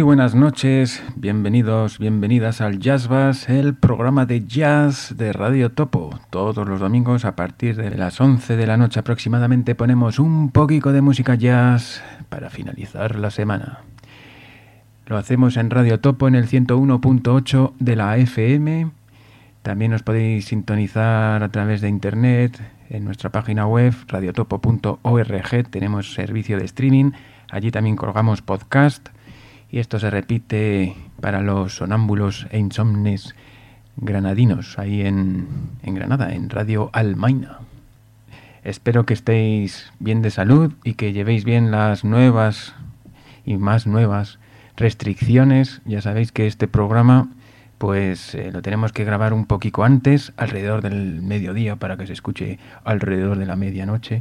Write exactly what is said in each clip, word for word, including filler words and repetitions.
buenas noches, bienvenidos, bienvenidas al Jazz Bass, el programa de jazz de Radio Topo. Todos los domingos a partir de las once de la noche aproximadamente ponemos un poquito de música jazz para finalizar la semana. Lo hacemos en Radio Topo en el ciento uno punto ocho de la F M. También os podéis sintonizar a través de internet en nuestra página web radiotopo punto org. Tenemos servicio de streaming, allí también colgamos podcast. Y esto se repite para los sonámbulos e insomnes granadinos, ahí en, en Granada, en Radio Almaina. Espero que estéis bien de salud y que llevéis bien las nuevas y más nuevas restricciones. Ya sabéis que este programa pues eh, lo tenemos que grabar un poquito antes, alrededor del mediodía, para que se escuche alrededor de la medianoche.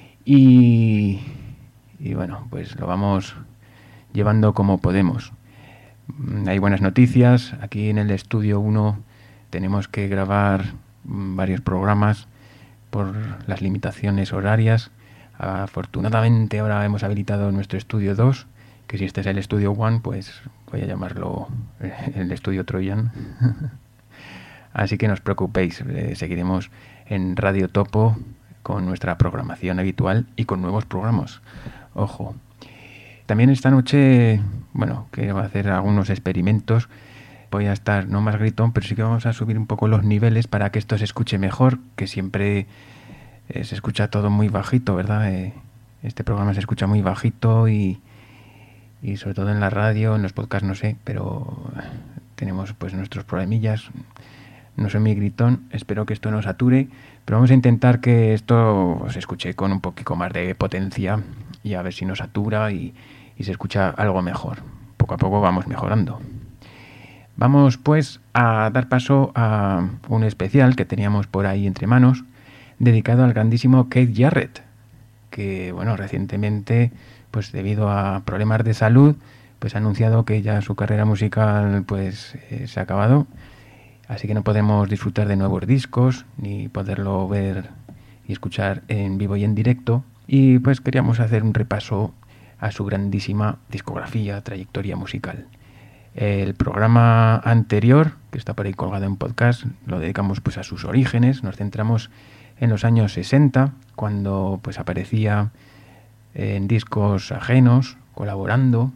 Y, y bueno, pues lo vamos llevando como podemos. Hay buenas noticias. Aquí en el estudio uno tenemos que grabar varios programas por las limitaciones horarias. Afortunadamente ahora hemos habilitado nuestro estudio dos, que si este es el estudio uno, pues voy a llamarlo el estudio Troyan. Así que no os preocupéis, eh, seguiremos en Radio Topo con nuestra programación habitual y con nuevos programas. Ojo. También esta noche, bueno, que va a hacer algunos experimentos. Voy a estar no más gritón, pero sí que vamos a subir un poco los niveles para que esto se escuche mejor, que siempre eh, se escucha todo muy bajito, ¿verdad? Eh, este programa se escucha muy bajito y, y sobre todo en la radio, en los podcasts no sé, pero tenemos pues nuestros problemillas. No soy muy gritón, espero que esto no sature, pero vamos a intentar que esto se escuche con un poquito más de potencia y a ver si no satura y, y se escucha algo mejor. Poco a poco vamos mejorando. Vamos pues a dar paso a un especial que teníamos por ahí entre manos, dedicado al grandísimo Keith Jarrett, que bueno, recientemente, pues debido a problemas de salud, pues ha anunciado que ya su carrera musical pues eh, se ha acabado. Así que no podemos disfrutar de nuevos discos, ni poderlo ver y escuchar en vivo y en directo. Y pues queríamos hacer un repaso a su grandísima discografía, trayectoria musical. El programa anterior, que está por ahí colgado en podcast, lo dedicamos pues a sus orígenes. Nos centramos en los años sesenta, cuando pues aparecía en discos ajenos, colaborando.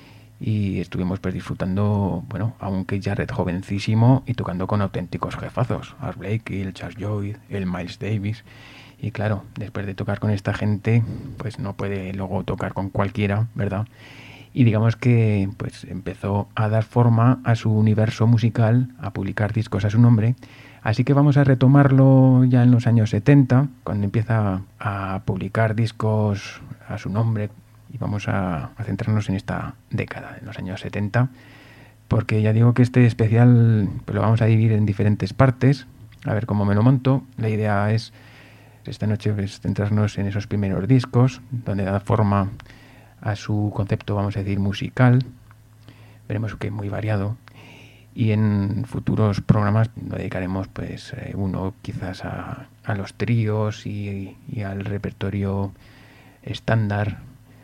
Y estuvimos pues disfrutando, bueno, aunque Jarrett jovencísimo y tocando con auténticos jefazos, Art Blakey, el Charles Lloyd, el Miles Davis. Y claro, después de tocar con esta gente, pues no puede luego tocar con cualquiera, ¿verdad? Y digamos que pues empezó a dar forma a su universo musical, a publicar discos a su nombre. Así que vamos a retomarlo ya en los años setenta, cuando empieza a publicar discos a su nombre. Y vamos a, a centrarnos en esta década, en los años setenta, porque ya digo que este especial pues, lo vamos a dividir en diferentes partes, a ver cómo me lo monto. La idea es esta noche pues, centrarnos en esos primeros discos, donde da forma a su concepto, vamos a decir, musical. Veremos que es muy variado. Y en futuros programas lo dedicaremos pues eh, uno quizás a, a los tríos y, y al repertorio estándar.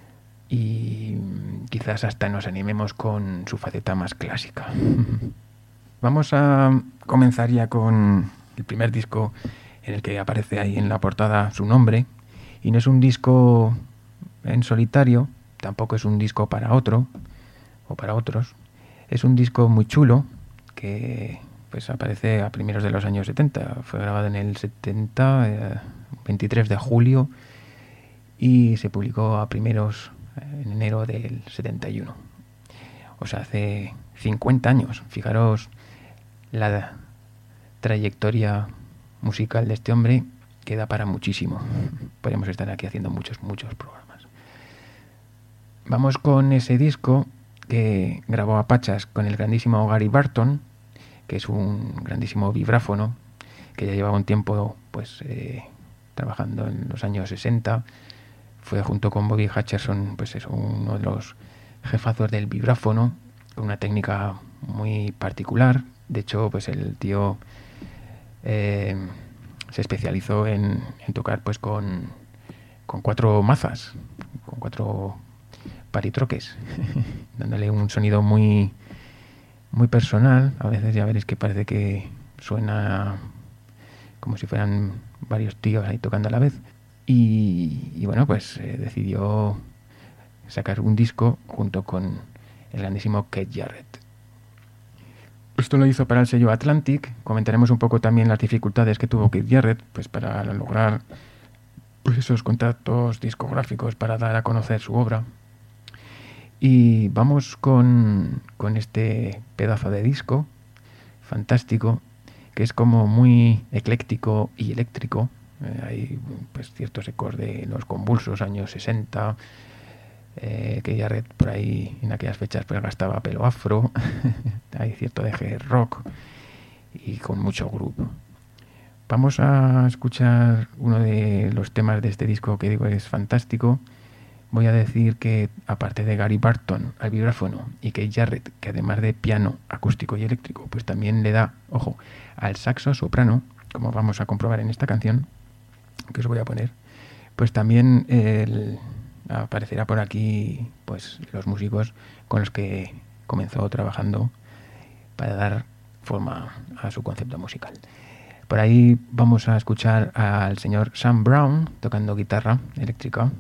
Y quizás hasta nos animemos con su faceta más clásica. Vamos a comenzar ya con el primer disco en el que aparece ahí en la portada su nombre. Y no es un disco en solitario, tampoco es un disco para otro o para otros. Es un disco muy chulo que pues aparece a primeros de los años setenta. Fue grabado en el setenta, eh, veintitrés de julio, y se publicó a primeros en enero del setenta y uno. O sea, hace cincuenta años. Fijaros la trayectoria musical de este hombre, que da para muchísimo. Podríamos estar aquí haciendo muchos, muchos programas. Vamos con ese disco que grabó a pachas con el grandísimo Gary Burton, que es un grandísimo vibráfono, que ya llevaba un tiempo pues eh, trabajando en los años sesenta. Fue junto con Bobby Hutcherson, pues es uno de los jefazos del vibráfono, con una técnica muy particular. De hecho, pues el tío eh, se especializó en, en tocar pues con, con cuatro mazas, con cuatro palitroques. dándole un sonido muy, muy personal. A veces ya veréis que parece que suena como si fueran varios tíos ahí tocando a la vez. Y, y bueno, pues eh, decidió sacar un disco junto con el grandísimo Keith Jarrett. Esto lo hizo para el sello Atlantic. Comentaremos un poco también las dificultades que tuvo Keith Jarrett pues, para lograr pues, esos contactos discográficos para dar a conocer su obra. Y vamos con, con este pedazo de disco fantástico, que es como muy ecléctico y eléctrico. Eh, hay pues, ciertos ecos de los convulsos años sesenta, eh, que Jarrett por ahí en aquellas fechas pues, gastaba pelo afro. Hay cierto deje rock y con mucho groove. Vamos a escuchar uno de los temas de este disco que digo es fantástico. Voy a decir que aparte de Gary Barton al vibráfono y Keith Jarrett, que además de piano acústico y eléctrico, pues también le da, ojo, al saxo soprano, como vamos a comprobar en esta canción que os voy a poner, pues también el, aparecerá por aquí pues los músicos con los que comenzó trabajando para dar forma a su concepto musical. Por ahí vamos a escuchar al señor Sam Brown tocando guitarra eléctrica,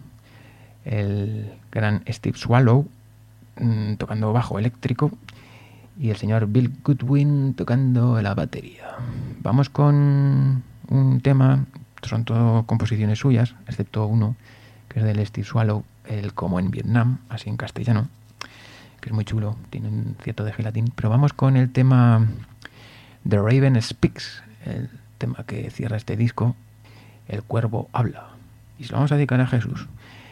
el gran Steve Swallow mmm, tocando bajo eléctrico y el señor Bill Goodwin tocando la batería. Vamos con un tema, son todo composiciones suyas, excepto uno que es del Steve Swallow, el Como en Vietnam, así en castellano, que es muy chulo, tiene un cierto de gelatín. Pero vamos con el tema The Raven Speaks, el tema que cierra este disco, El Cuervo Habla, y se lo vamos a dedicar a Jesús,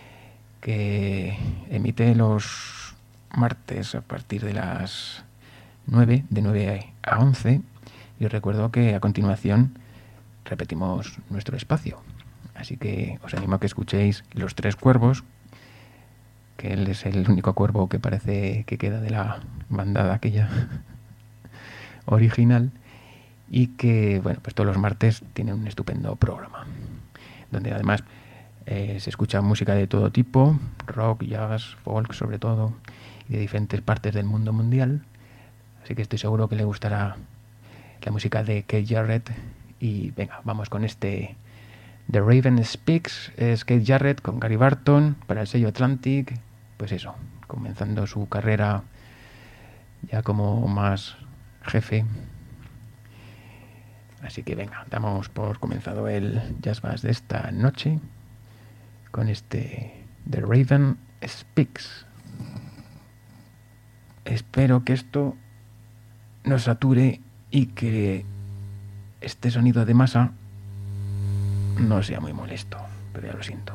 que emite los martes a partir de las nueve, de nueve a once, y os recuerdo que a continuación repetimos nuestro espacio, así que os animo a que escuchéis Los Tres Cuervos, que él es el único cuervo que parece que queda de la bandada aquella original, y que, bueno, pues todos los martes tiene un estupendo programa, donde además eh, se escucha música de todo tipo, rock, jazz, folk sobre todo, y de diferentes partes del mundo mundial, así que estoy seguro que le gustará la música de Keith Jarrett. Y venga, vamos con este The Raven Speaks, es Keith Jarrett con Gary Barton para el sello Atlantic, pues eso, comenzando su carrera ya como más jefe. Así que venga, damos por comenzado el Jazz Bass de esta noche con este The Raven Speaks. Espero que esto no sature y que este sonido de masa no sea muy molesto, pero ya lo siento.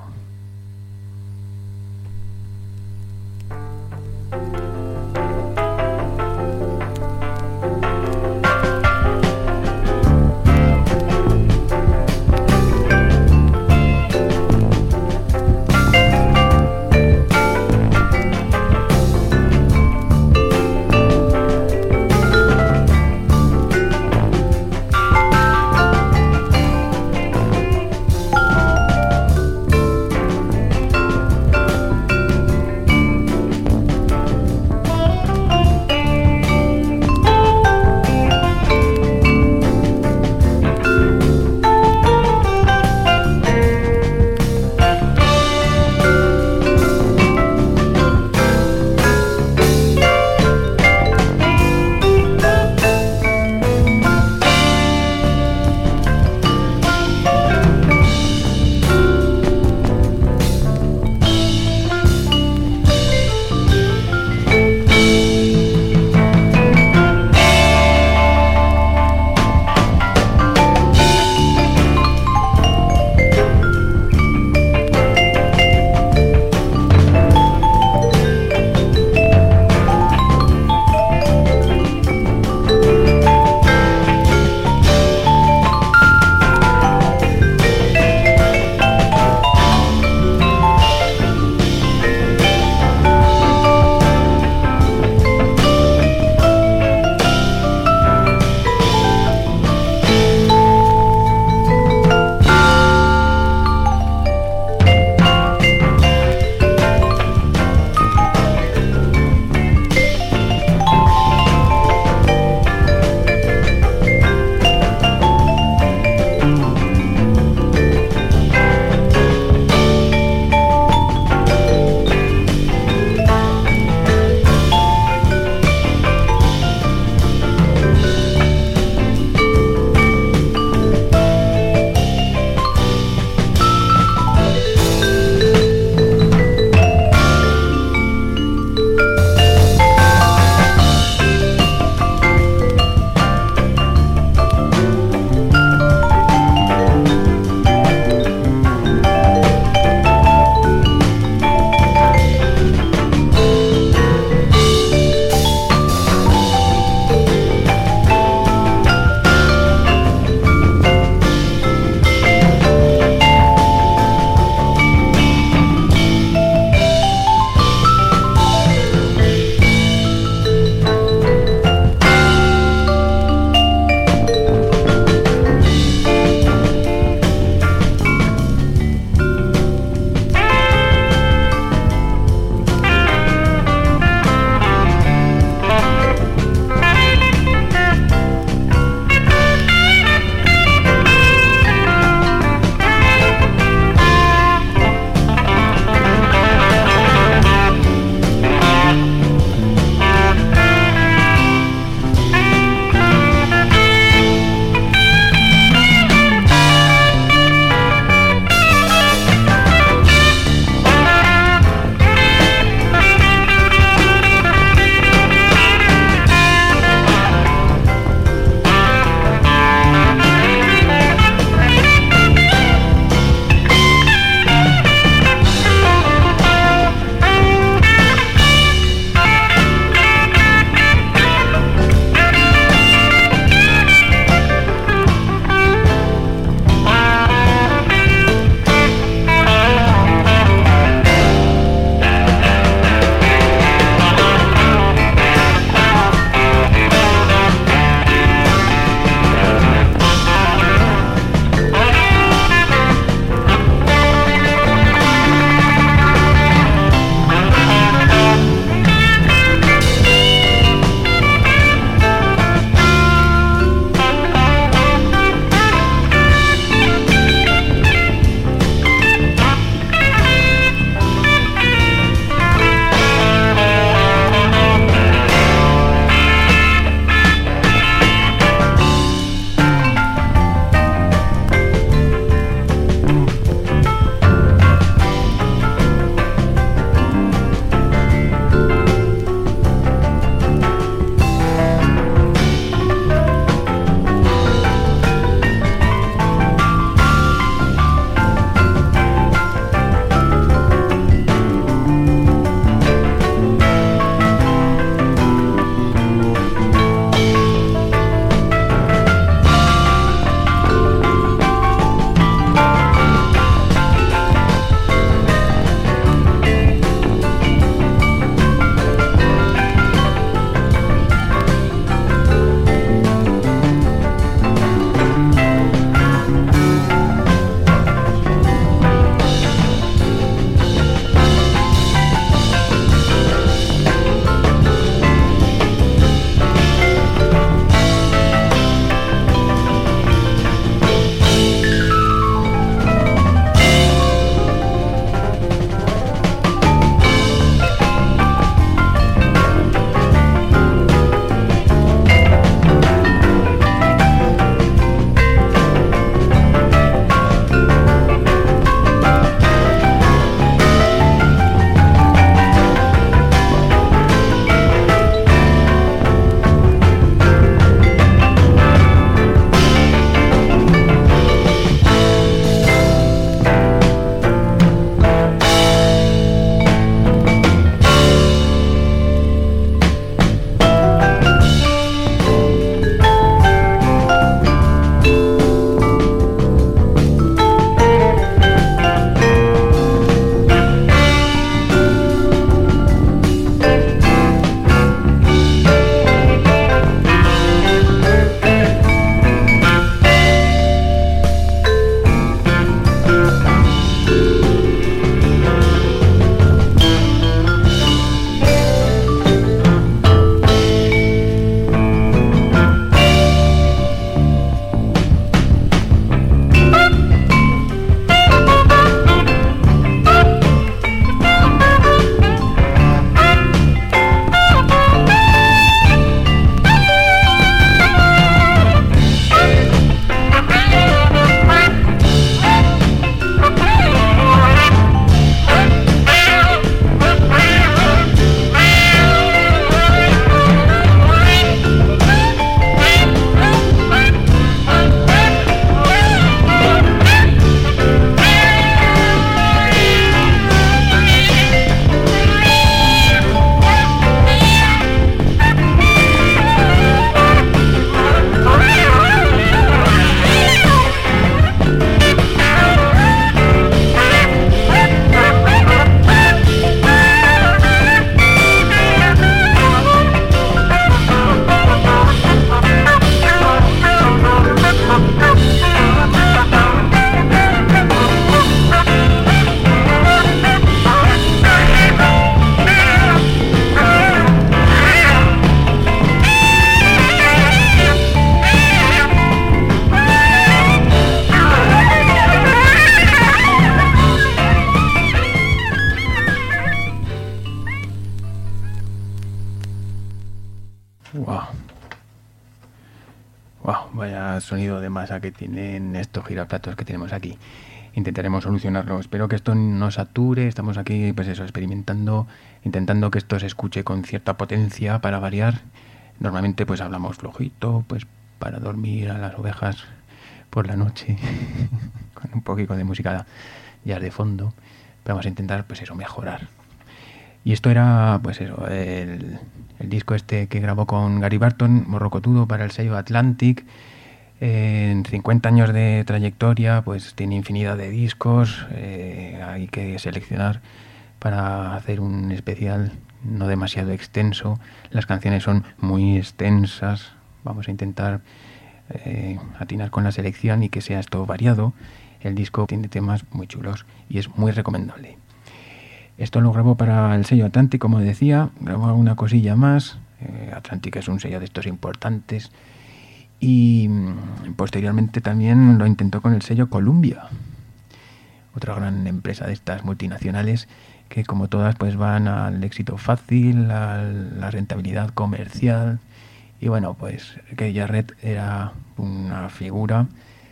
sonido de masa que tienen estos giraplatos que tenemos aquí. Intentaremos solucionarlo. Espero que esto no sature. Estamos aquí, pues eso, experimentando, intentando que esto se escuche con cierta potencia para variar. Normalmente pues hablamos flojito, pues para dormir a las ovejas por la noche, con un poquito de música ya de fondo. Pero vamos a intentar, pues eso, mejorar. Y esto era, pues eso, el, el disco este que grabó con Gary Barton, Morrocotudo, para el sello Atlantic. En cincuenta años de trayectoria, pues tiene infinidad de discos. Eh, hay que seleccionar para hacer un especial no demasiado extenso. Las canciones son muy extensas. Vamos a intentar eh, atinar con la selección y que sea esto variado. El disco tiene temas muy chulos y es muy recomendable. Esto lo grabó para el sello Atlantic, como decía. Grabó alguna cosilla más. Eh, Atlantic es un sello de estos importantes. Y posteriormente también lo intentó con el sello Columbia, otra gran empresa de estas multinacionales que, como todas, pues van al éxito fácil, a la rentabilidad comercial. Y bueno, pues Keith Jarrett era una figura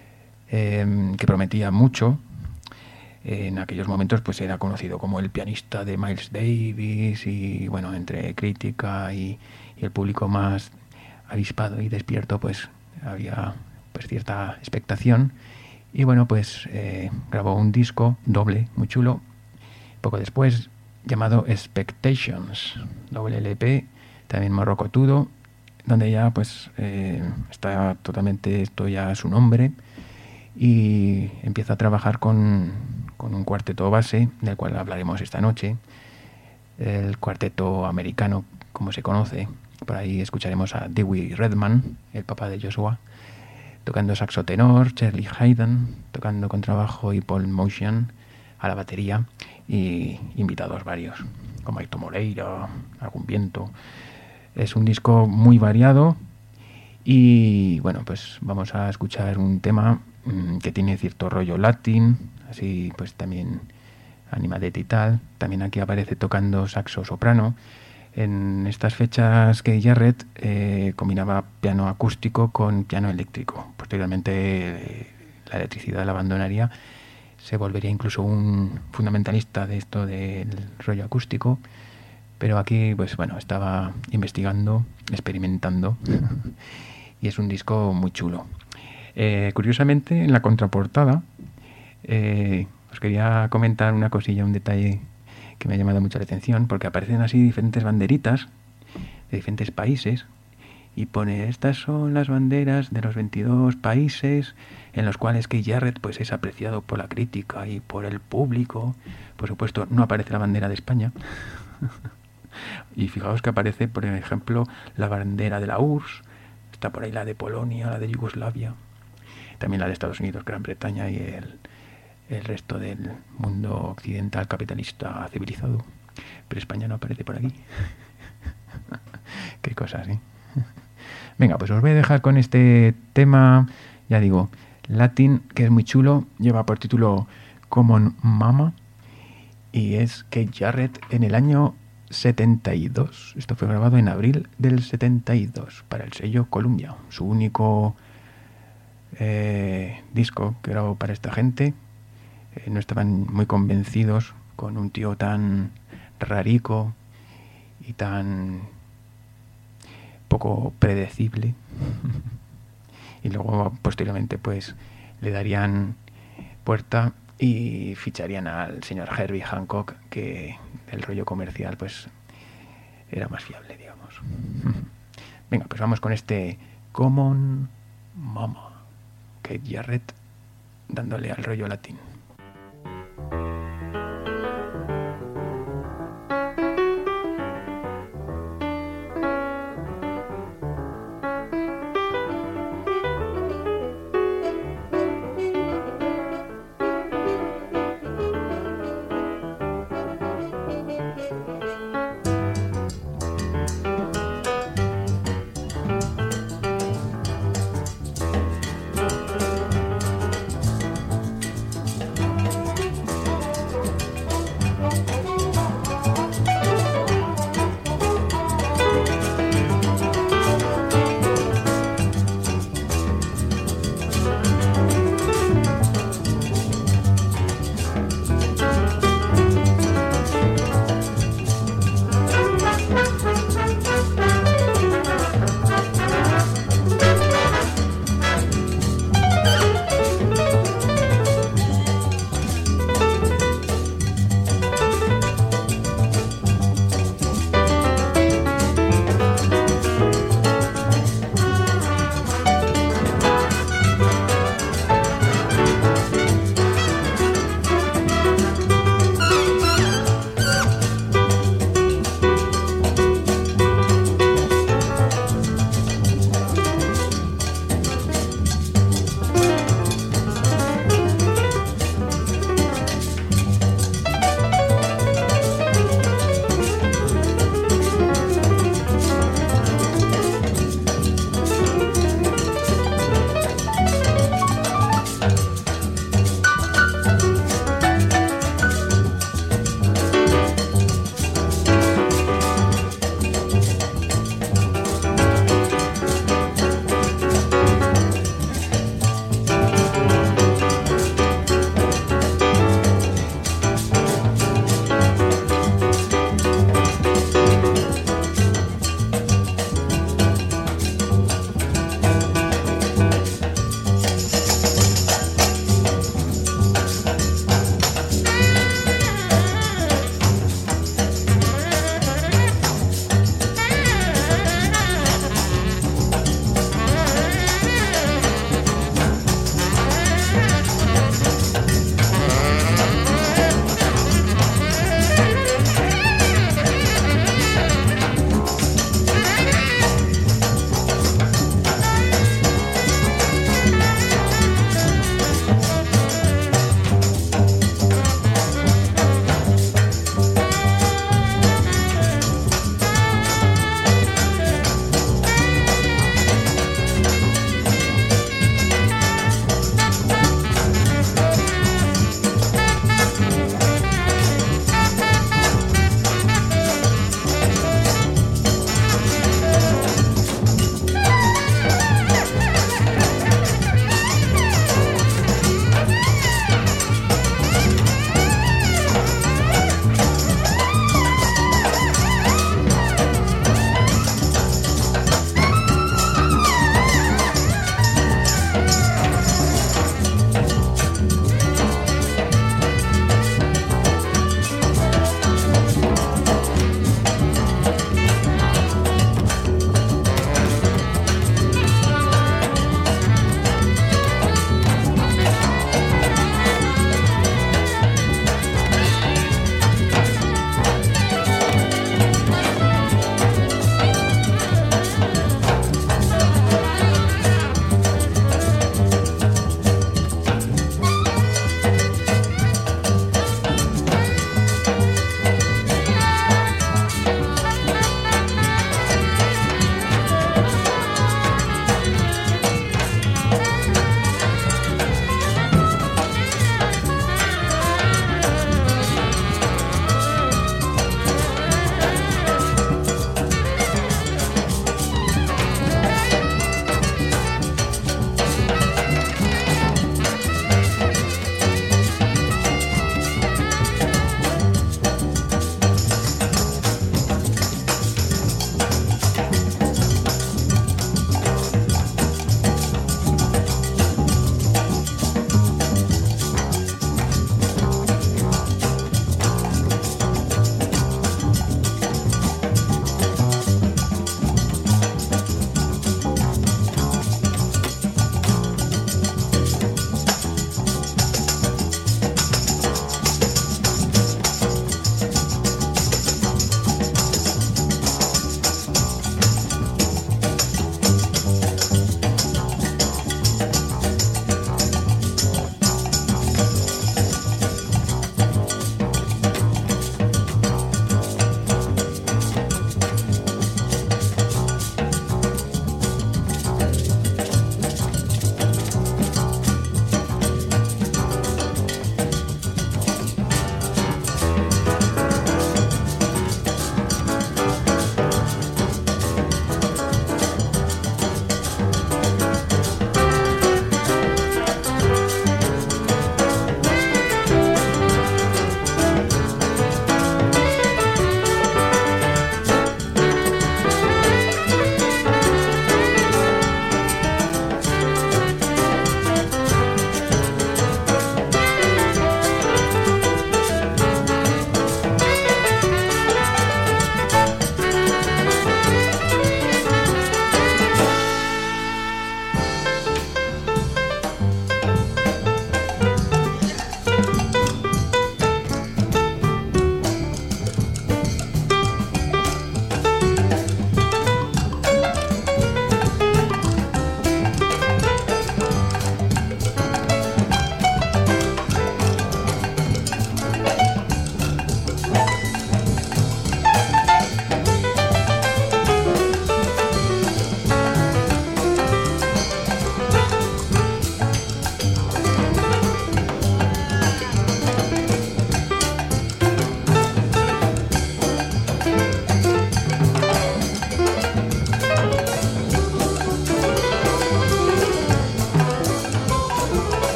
eh, que prometía mucho. En aquellos momentos pues era conocido como el pianista de Miles Davis y bueno, entre crítica y, y el público más avispado y despierto, pues había pues cierta expectación. Y bueno, pues eh, grabó un disco doble muy chulo poco después llamado Expectations, doble L P, también Morrocotudo, donde ya pues eh, está totalmente esto ya a su nombre, y empieza a trabajar con, con un cuarteto base del cual hablaremos esta noche, el cuarteto americano como se conoce. Por ahí escucharemos a Dewey Redman, el papá de Joshua, tocando saxo tenor, Charlie Haydn tocando contrabajo y Paul Motian a la batería, y invitados varios, como Aito Moreira, algún viento. Es un disco muy variado y bueno, pues vamos a escuchar un tema mmm, que tiene cierto rollo latín, así pues también animadete y tal. También aquí aparece tocando saxo soprano. En estas fechas que Jarrett eh, combinaba piano acústico con piano eléctrico. Posteriormente eh, la electricidad la abandonaría. Se volvería incluso un fundamentalista de esto del rollo acústico. Pero aquí, pues bueno, estaba investigando, experimentando. Y es un disco muy chulo. Eh, curiosamente, en la contraportada, eh, os quería comentar una cosilla, un detalle que me ha llamado mucho la atención, porque aparecen así diferentes banderitas de diferentes países y pone: estas son las banderas de los veintidós países en los cuales Keith Jarrett pues es apreciado por la crítica y por el público. Por supuesto, no aparece la bandera de España. Y fijaos que aparece, por ejemplo, la bandera de la U R S S, está por ahí la de Polonia, la de Yugoslavia, también la de Estados Unidos, Gran Bretaña y el el resto del mundo occidental capitalista civilizado. Pero España no aparece por aquí. Qué cosas, ¿eh? Venga, pues os voy a dejar con este tema, ya digo, latín, que es muy chulo. Lleva por título Common Mama y es Keith Jarrett en el año setenta y dos. Esto fue grabado en abril del setenta y dos para el sello Columbia. Su único eh, disco que grabó para esta gente. No estaban muy convencidos con un tío tan rarico y tan poco predecible. Y luego posteriormente pues le darían puerta y ficharían al señor Herbie Hancock, que el rollo comercial pues era más fiable, digamos. Venga, pues vamos con este Common Mama, Keith Jarrett dándole al rollo latín.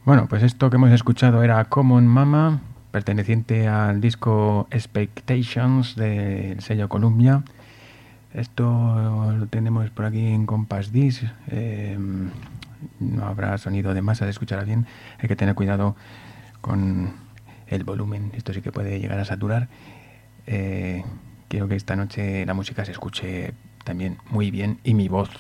Bueno, pues esto que hemos escuchado era Common Mama, perteneciente al disco Expectations del sello Columbia. Esto lo tenemos por aquí en Compass Disc. Eh, no habrá sonido de masa, se escuchará bien. Hay que tener cuidado con el volumen. Esto sí que puede llegar a saturar. Eh, quiero que esta noche la música se escuche también muy bien y mi voz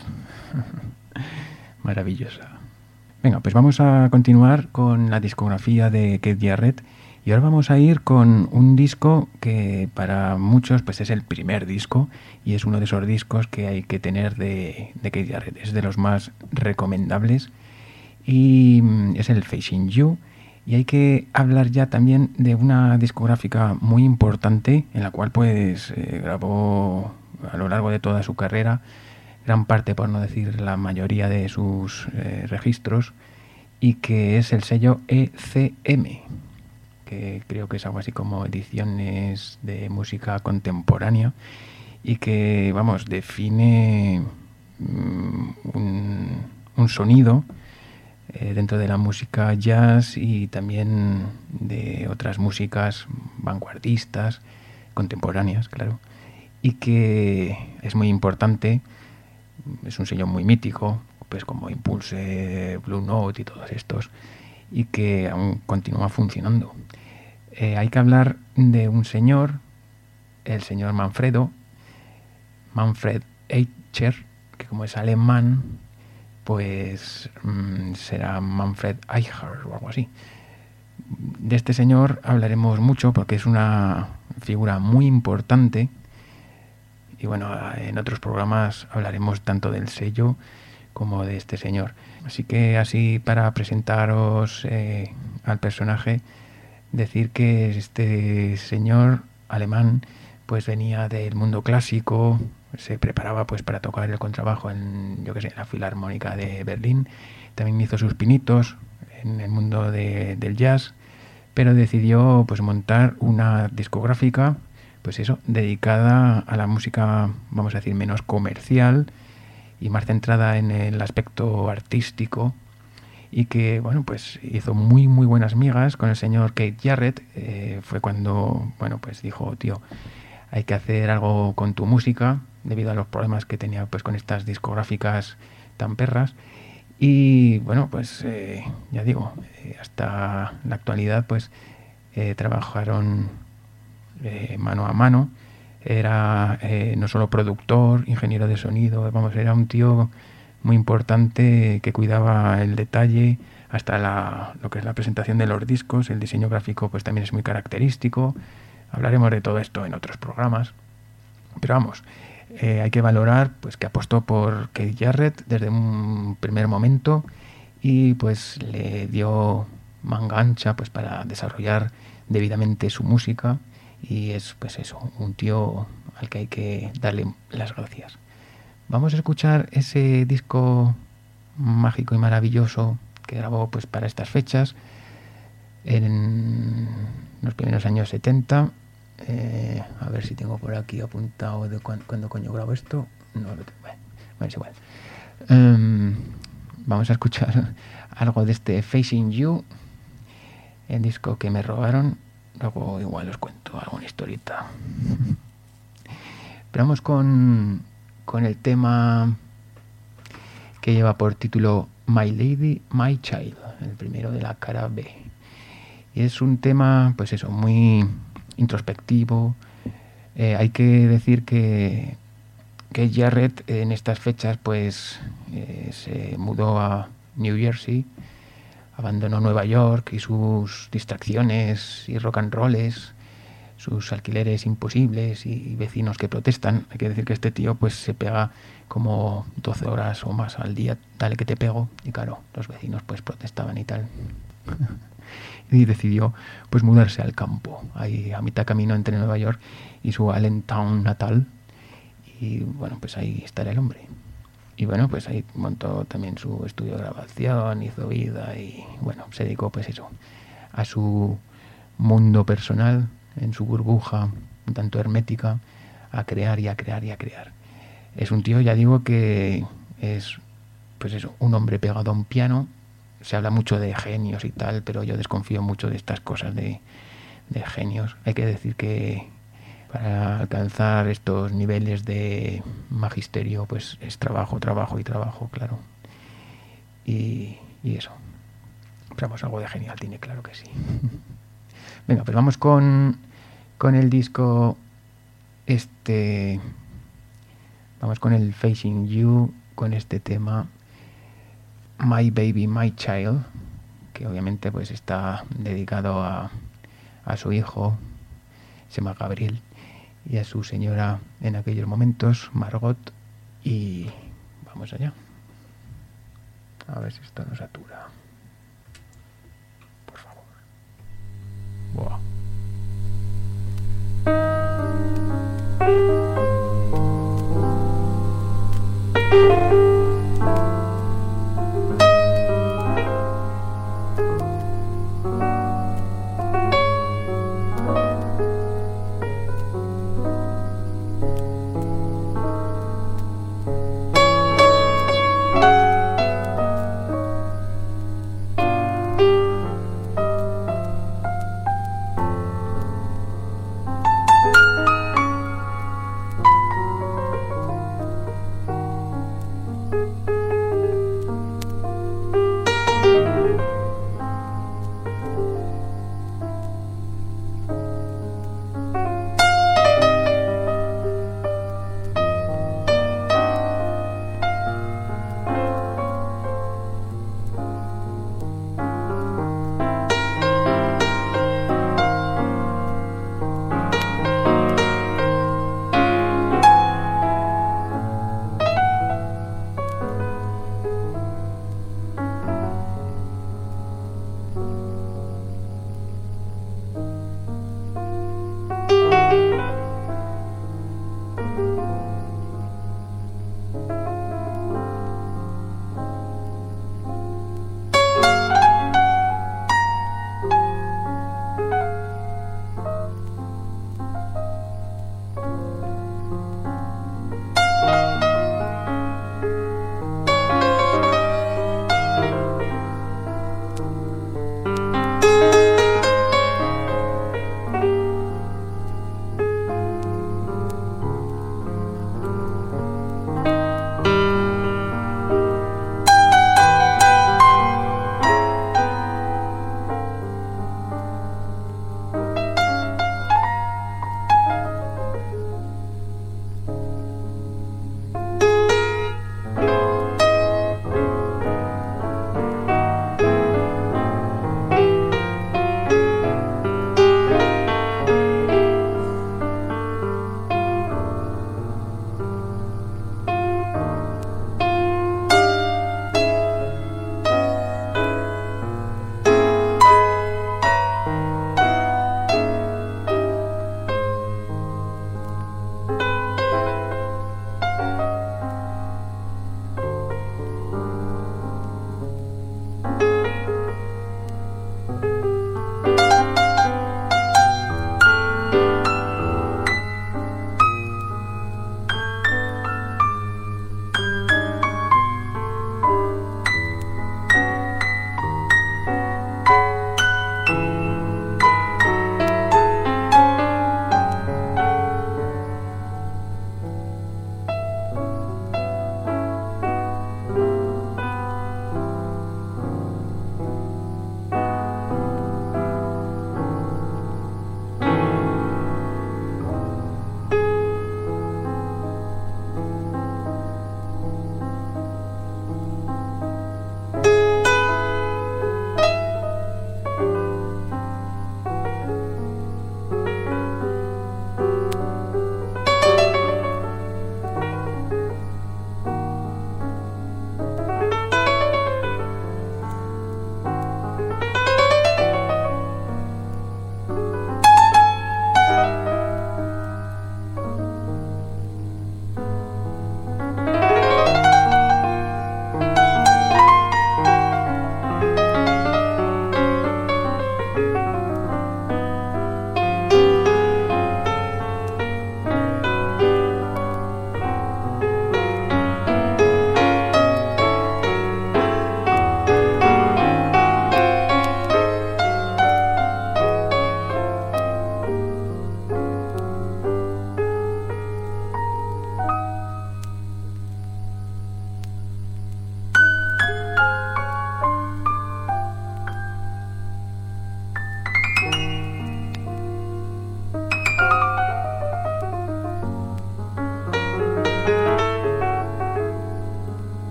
maravillosa. Venga, pues vamos a continuar con la discografía de Keith Jarrett y ahora vamos a ir con un disco que para muchos pues es el primer disco y es uno de esos discos que hay que tener de, de Keith Jarrett. Es de los más recomendables y es el Facing You. Y hay que hablar ya también de una discográfica muy importante en la cual pues eh, grabó a lo largo de toda su carrera gran parte, por no decir la mayoría de sus eh, registros, y que es el sello E C M, que creo que es algo así como Ediciones de Música Contemporánea, y que, vamos, define um, un, un sonido eh, dentro de la música jazz y también de otras músicas vanguardistas, contemporáneas, claro, y que es muy importante. Es un sello muy mítico, pues como Impulse, Blue Note y todos estos, y que aún continúa funcionando. Eh, hay que hablar de un señor, el señor Manfredo, Manfred Eicher, que como es alemán, pues mmm, será Manfred Eicher o algo así. De este señor hablaremos mucho porque es una figura muy importante. Y bueno, en otros programas hablaremos tanto del sello como de este señor. Así que así para presentaros eh, al personaje, decir que este señor alemán pues venía del mundo clásico, se preparaba pues para tocar el contrabajo en, yo qué sé, en la Filarmónica de Berlín. También hizo sus pinitos en el mundo de, del jazz, pero decidió pues montar una discográfica, pues eso, dedicada a la música, vamos a decir, menos comercial y más centrada en el aspecto artístico, y que, bueno, pues hizo muy, muy buenas migas con el señor Keith Jarrett. Eh, fue cuando, bueno, pues dijo, tío, hay que hacer algo con tu música, debido a los problemas que tenía pues con estas discográficas tan perras. Y, bueno, pues, eh, ya digo, eh, hasta la actualidad, pues, eh, trabajaron Eh, mano a mano. Era eh, no solo productor, ingeniero de sonido, vamos, era un tío muy importante que cuidaba el detalle, hasta la, lo que es la presentación de los discos. El diseño gráfico pues también es muy característico. Hablaremos de todo esto en otros programas, pero vamos, eh, hay que valorar pues que apostó por Keith Jarrett desde un primer momento y pues le dio manga ancha pues para desarrollar debidamente su música. Y es, pues eso, un tío al que hay que darle las gracias. Vamos a escuchar ese disco mágico y maravilloso que grabó pues para estas fechas, en los primeros años setenta. Eh, a ver si tengo por aquí apuntado de cuándo, cuándo coño grabo esto. No lo tengo. Bueno, bueno, es igual. Um, vamos a escuchar algo de este Facing You, el disco que me robaron. Luego igual os cuento alguna historieta. Pero vamos con, con el tema que lleva por título My Lady, My Child, el primero de la cara B. Y es un tema, pues eso, muy introspectivo. Eh, hay que decir que, que Jarrett en estas fechas pues eh, se mudó a New Jersey, abandonó Nueva York y sus distracciones y rock and rolls, sus alquileres imposibles y vecinos que protestan. Hay que decir que este tío pues se pega como doce horas o más al día, dale que te pego, y claro, los vecinos pues protestaban y tal. Y decidió pues mudarse al campo, ahí a mitad camino entre Nueva York y su Allentown natal, y bueno, pues ahí estará el hombre. Y bueno, pues ahí montó también su estudio de grabación, hizo vida y bueno, se dedicó pues eso, a su mundo personal, en su burbuja un tanto hermética, a crear y a crear y a crear. Es un tío, ya digo, que es pues eso, un hombre pegado a un piano, se habla mucho de genios y tal, pero yo desconfío mucho de estas cosas de, de genios. Hay que decir que para alcanzar estos niveles de magisterio, pues es trabajo, trabajo y trabajo, claro. Y, y eso. Pero vamos, algo de genial tiene, claro que sí. Venga, pues vamos con, con el disco este... Vamos con el Facing You, con este tema My Baby, My Child, que obviamente pues está dedicado a, a su hijo, se llama Gabriel, y a su señora en aquellos momentos, Margot, y vamos allá. A ver si esto no satura. Por favor. Buah.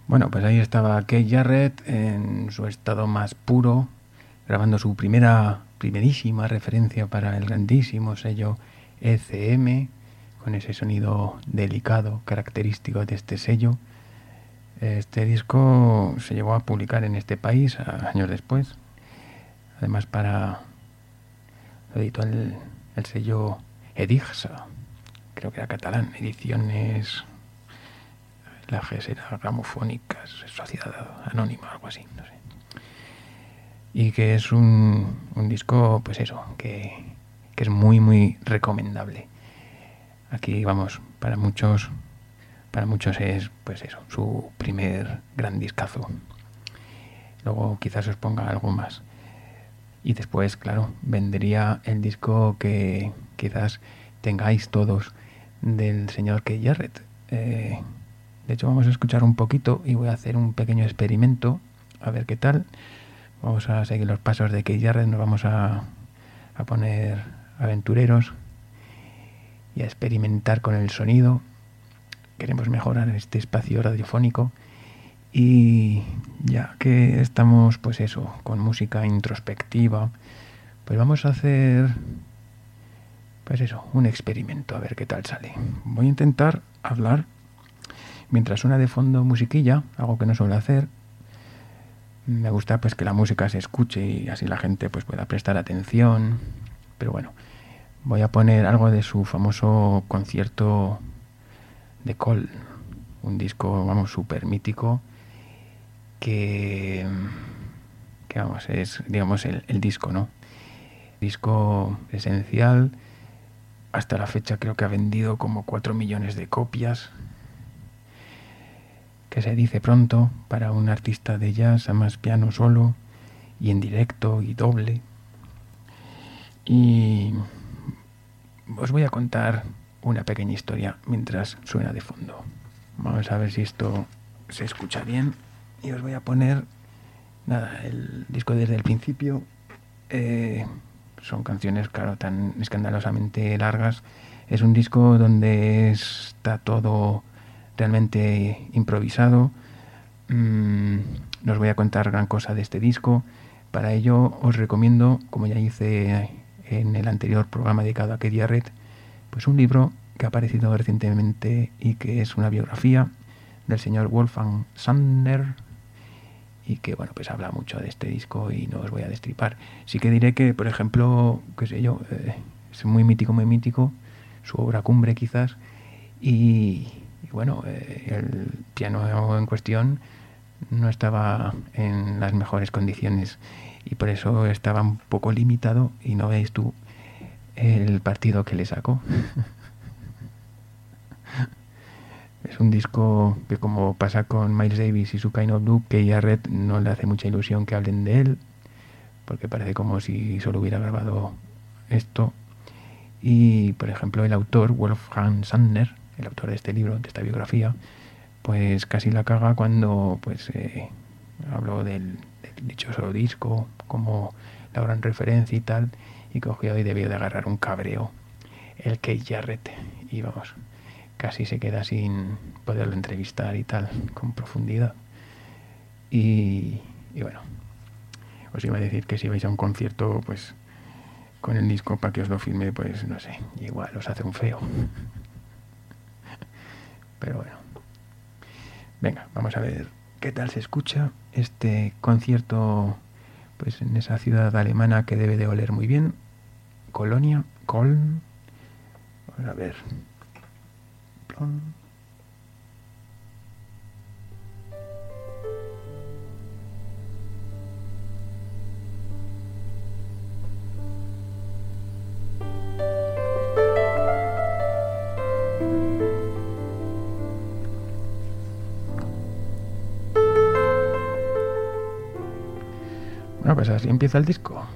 Bueno, pues ahí estaba Keith Jarrett en su estado más puro, grabando su primera, primerísima referencia para el grandísimo sello E C M, con ese sonido delicado, característico de este sello. Este disco se llegó a publicar en este país años después. Además, para lo editó el, el sello Edixa, creo que era catalán, Ediciones La Gesera Gramofónicas, Sociedad Anónima, algo así, no sé. Y que es un, un disco, pues eso, que, que es muy, muy recomendable. Aquí, vamos, para muchos, para muchos es, pues eso, su primer gran discazo. Luego quizás os ponga algo más. Y después, claro, vendría el disco que quizás tengáis todos del señor Keith Jarrett. Eh, de hecho, vamos a escuchar un poquito y voy a hacer un pequeño experimento, a ver qué tal. Vamos a seguir los pasos de Keith Jarrett, nos vamos a, a poner aventureros y a experimentar con el sonido. Queremos mejorar este espacio radiofónico y ya que estamos, pues eso, con música introspectiva, pues vamos a hacer, pues eso, un experimento, a ver qué tal sale. Voy a intentar hablar mientras suena de fondo musiquilla, algo que no suelo hacer. Me gusta pues que la música se escuche y así la gente pues pueda prestar atención. Pero bueno, voy a poner algo de su famoso concierto de Cole, un disco, vamos, súper mítico, que, que vamos, es, digamos, el, el disco, ¿no? Disco esencial. Hasta la fecha creo que ha vendido como cuatro millones de copias, que se dice pronto para un artista de jazz, además piano solo y en directo y doble. Y os voy a contar una pequeña historia mientras suena de fondo. Vamos a ver si esto se escucha bien y os voy a poner nada, el disco desde el principio. Eh, son canciones, claro, tan escandalosamente largas. Es un disco donde está todo realmente improvisado. Mm, no os voy a contar gran cosa de este disco. Para ello os recomiendo, como ya hice en el anterior programa dedicado a Keith Jarrett, pues un libro que ha aparecido recientemente y que es una biografía del señor Wolfgang Sandner y que, bueno, pues habla mucho de este disco y no os voy a destripar. Sí que diré que, por ejemplo, qué sé yo, eh, es muy mítico, muy mítico, su obra cumbre quizás, y, y bueno, eh, el piano en cuestión no estaba en las mejores condiciones y por eso estaba un poco limitado y no veis tú el partido que le sacó. Es un disco que, como pasa con Miles Davis y su Kind of Blue, que Jarrett no le hace mucha ilusión que hablen de él, porque parece como si solo hubiera grabado esto. Y, por ejemplo, el autor, Wolfgang Sandner, el autor de este libro, de esta biografía, pues casi la caga cuando pues eh, habló del, del dichoso disco, como la gran referencia y tal, y cogió y debió de agarrar un cabreo el Keith Jarrett, y vamos, casi se queda sin poderlo entrevistar y tal, con profundidad. Y, y bueno, os iba a decir que si vais a un concierto, pues con el disco para que os lo filme, pues no sé, igual os hace un feo. Pero bueno, venga, vamos a ver qué tal se escucha este concierto, pues en esa ciudad alemana que debe de oler muy bien, Colonia, Köln. Vamos a ver. Plon. Bueno, pues así empieza el disco.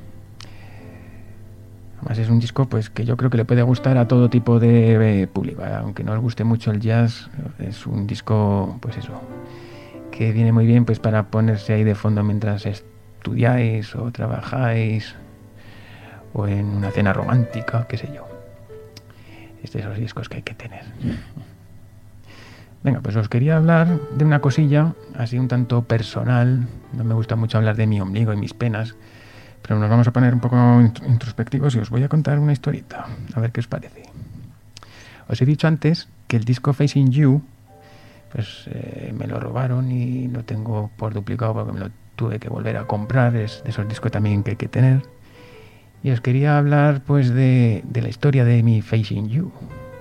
Además es un disco pues que yo creo que le puede gustar a todo tipo de eh, público, aunque no os guste mucho el jazz. Es un disco, pues eso, que viene muy bien pues para ponerse ahí de fondo mientras estudiáis o trabajáis o en una cena romántica, qué sé yo. Este es esos discos que hay que tener. Venga, pues os quería hablar de una cosilla así un tanto personal. No me gusta mucho hablar de mi ombligo y mis penas, pero nos vamos a poner un poco introspectivos y os voy a contar una historieta, a ver qué os parece. Os he dicho antes que el disco Facing You, pues eh, me lo robaron y lo tengo por duplicado porque me lo tuve que volver a comprar. Es de esos discos también que hay que tener. Y os quería hablar pues de, de la historia de mi Facing You.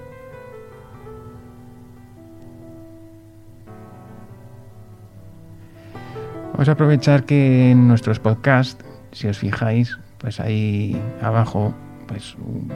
Vamos a aprovechar que en nuestros podcasts, si os fijáis, pues ahí abajo, pues un,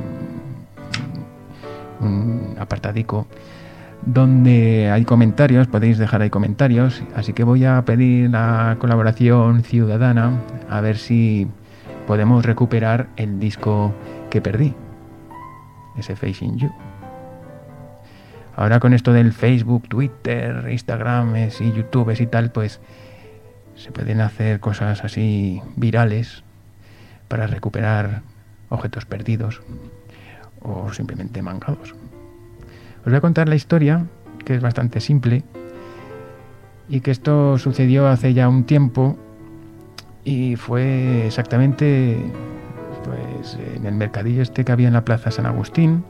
un apartadico donde hay comentarios, podéis dejar ahí comentarios, así que voy a pedir la colaboración ciudadana a ver si podemos recuperar el disco que perdí, ese Facing You. Ahora con esto del Facebook, Twitter, Instagram y YouTube y tal, pues se pueden hacer cosas así virales para recuperar objetos perdidos o simplemente mangados. Os voy a contar la historia, que es bastante simple, y que esto sucedió hace ya un tiempo y fue exactamente pues en el mercadillo este que había en la Plaza San Agustín,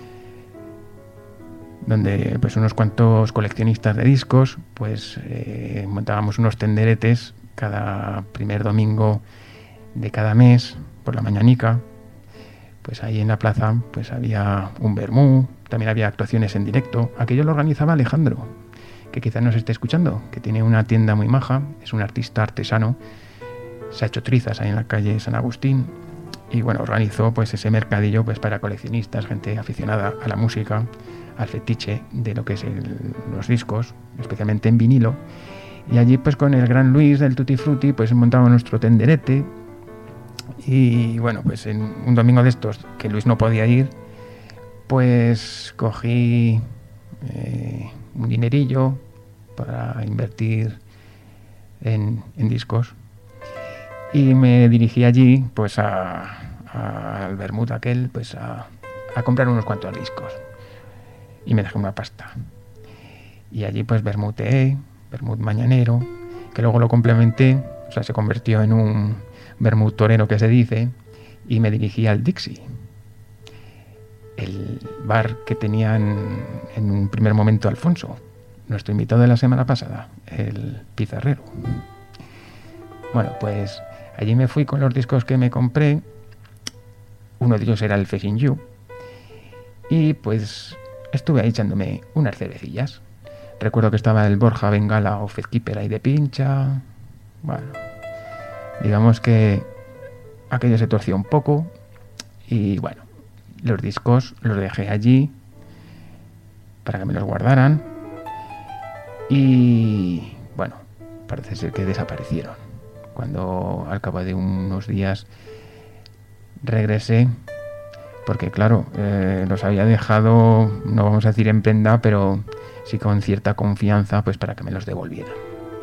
donde pues unos cuantos coleccionistas de discos pues eh, montábamos unos tenderetes cada primer domingo de cada mes por la mañanica. Pues ahí en la plaza pues había un vermú, también había actuaciones en directo. Aquello lo organizaba Alejandro, que quizás nos esté escuchando, que tiene una tienda muy maja, es un artista artesano, se ha hecho trizas ahí en la calle San Agustín y bueno, organizó pues ese mercadillo pues para coleccionistas, gente aficionada a la música, al fetiche de lo que es el, los discos, especialmente en vinilo. Y allí pues con el gran Luis del Tutti Frutti pues montamos nuestro tenderete. Y bueno, pues en un domingo de estos que Luis no podía ir, pues cogí eh, un dinerillo para invertir en, en discos y me dirigí allí pues a, a, al vermut aquel pues a, a comprar unos cuantos discos. Y me dejé una pasta. Y allí pues vermuteé, vermut mañanero, que luego lo complementé, o sea, se convirtió en un vermut torero que se dice, y me dirigí al Dixie, el bar que tenía en, en un primer momento Alfonso, nuestro invitado de la semana pasada, el pizarrero. Bueno, pues allí me fui con los discos que me compré, uno de ellos era el Facing You, y pues estuve ahí echándome unas cervecillas. Recuerdo que estaba el Borja Bengala o Fedkeeper ahí de pincha. Bueno, digamos que aquello se torció un poco y bueno, los discos los dejé allí para que me los guardaran y bueno, parece ser que desaparecieron. Cuando al cabo de unos días regresé, porque claro, eh, los había dejado, no vamos a decir en prenda, pero sí con cierta confianza, pues para que me los devolvieran.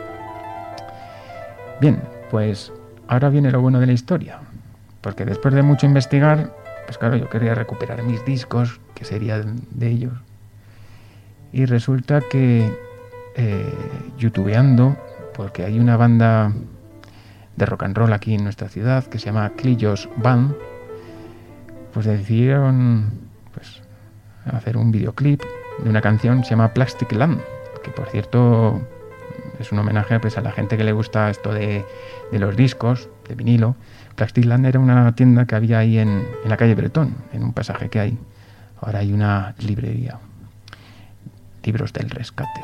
Bien, pues ahora viene lo bueno de la historia, porque después de mucho investigar, pues claro, yo quería recuperar mis discos, que serían de ellos, y resulta que eh, youtubeando, porque hay una banda de rock and roll aquí en nuestra ciudad que se llama Clillos Band, pues decidieron pues hacer un videoclip de una canción que se llama Plastic Land, que por cierto es un homenaje pues a la gente que le gusta esto de, de los discos de vinilo. Plastic Land era una tienda que había ahí en, en la calle Bretón, en un pasaje que hay. Ahora hay una librería, Libros del Rescate.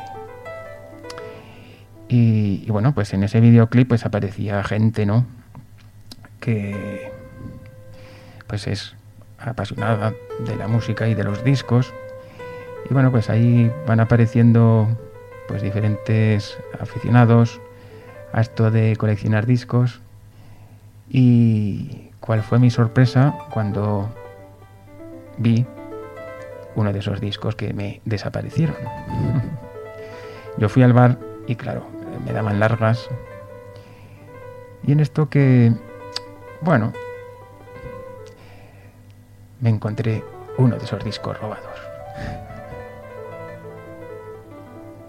Y, y bueno, pues en ese videoclip pues aparecía gente, ¿no?, que pues es apasionada de la música y de los discos. Y bueno, pues ahí van apareciendo pues diferentes aficionados a esto de coleccionar discos. Y cuál fue mi sorpresa cuando vi uno de esos discos que me desaparecieron. Yo fui al bar y claro, me daban largas. Y en esto que, bueno, me encontré uno de esos discos robados.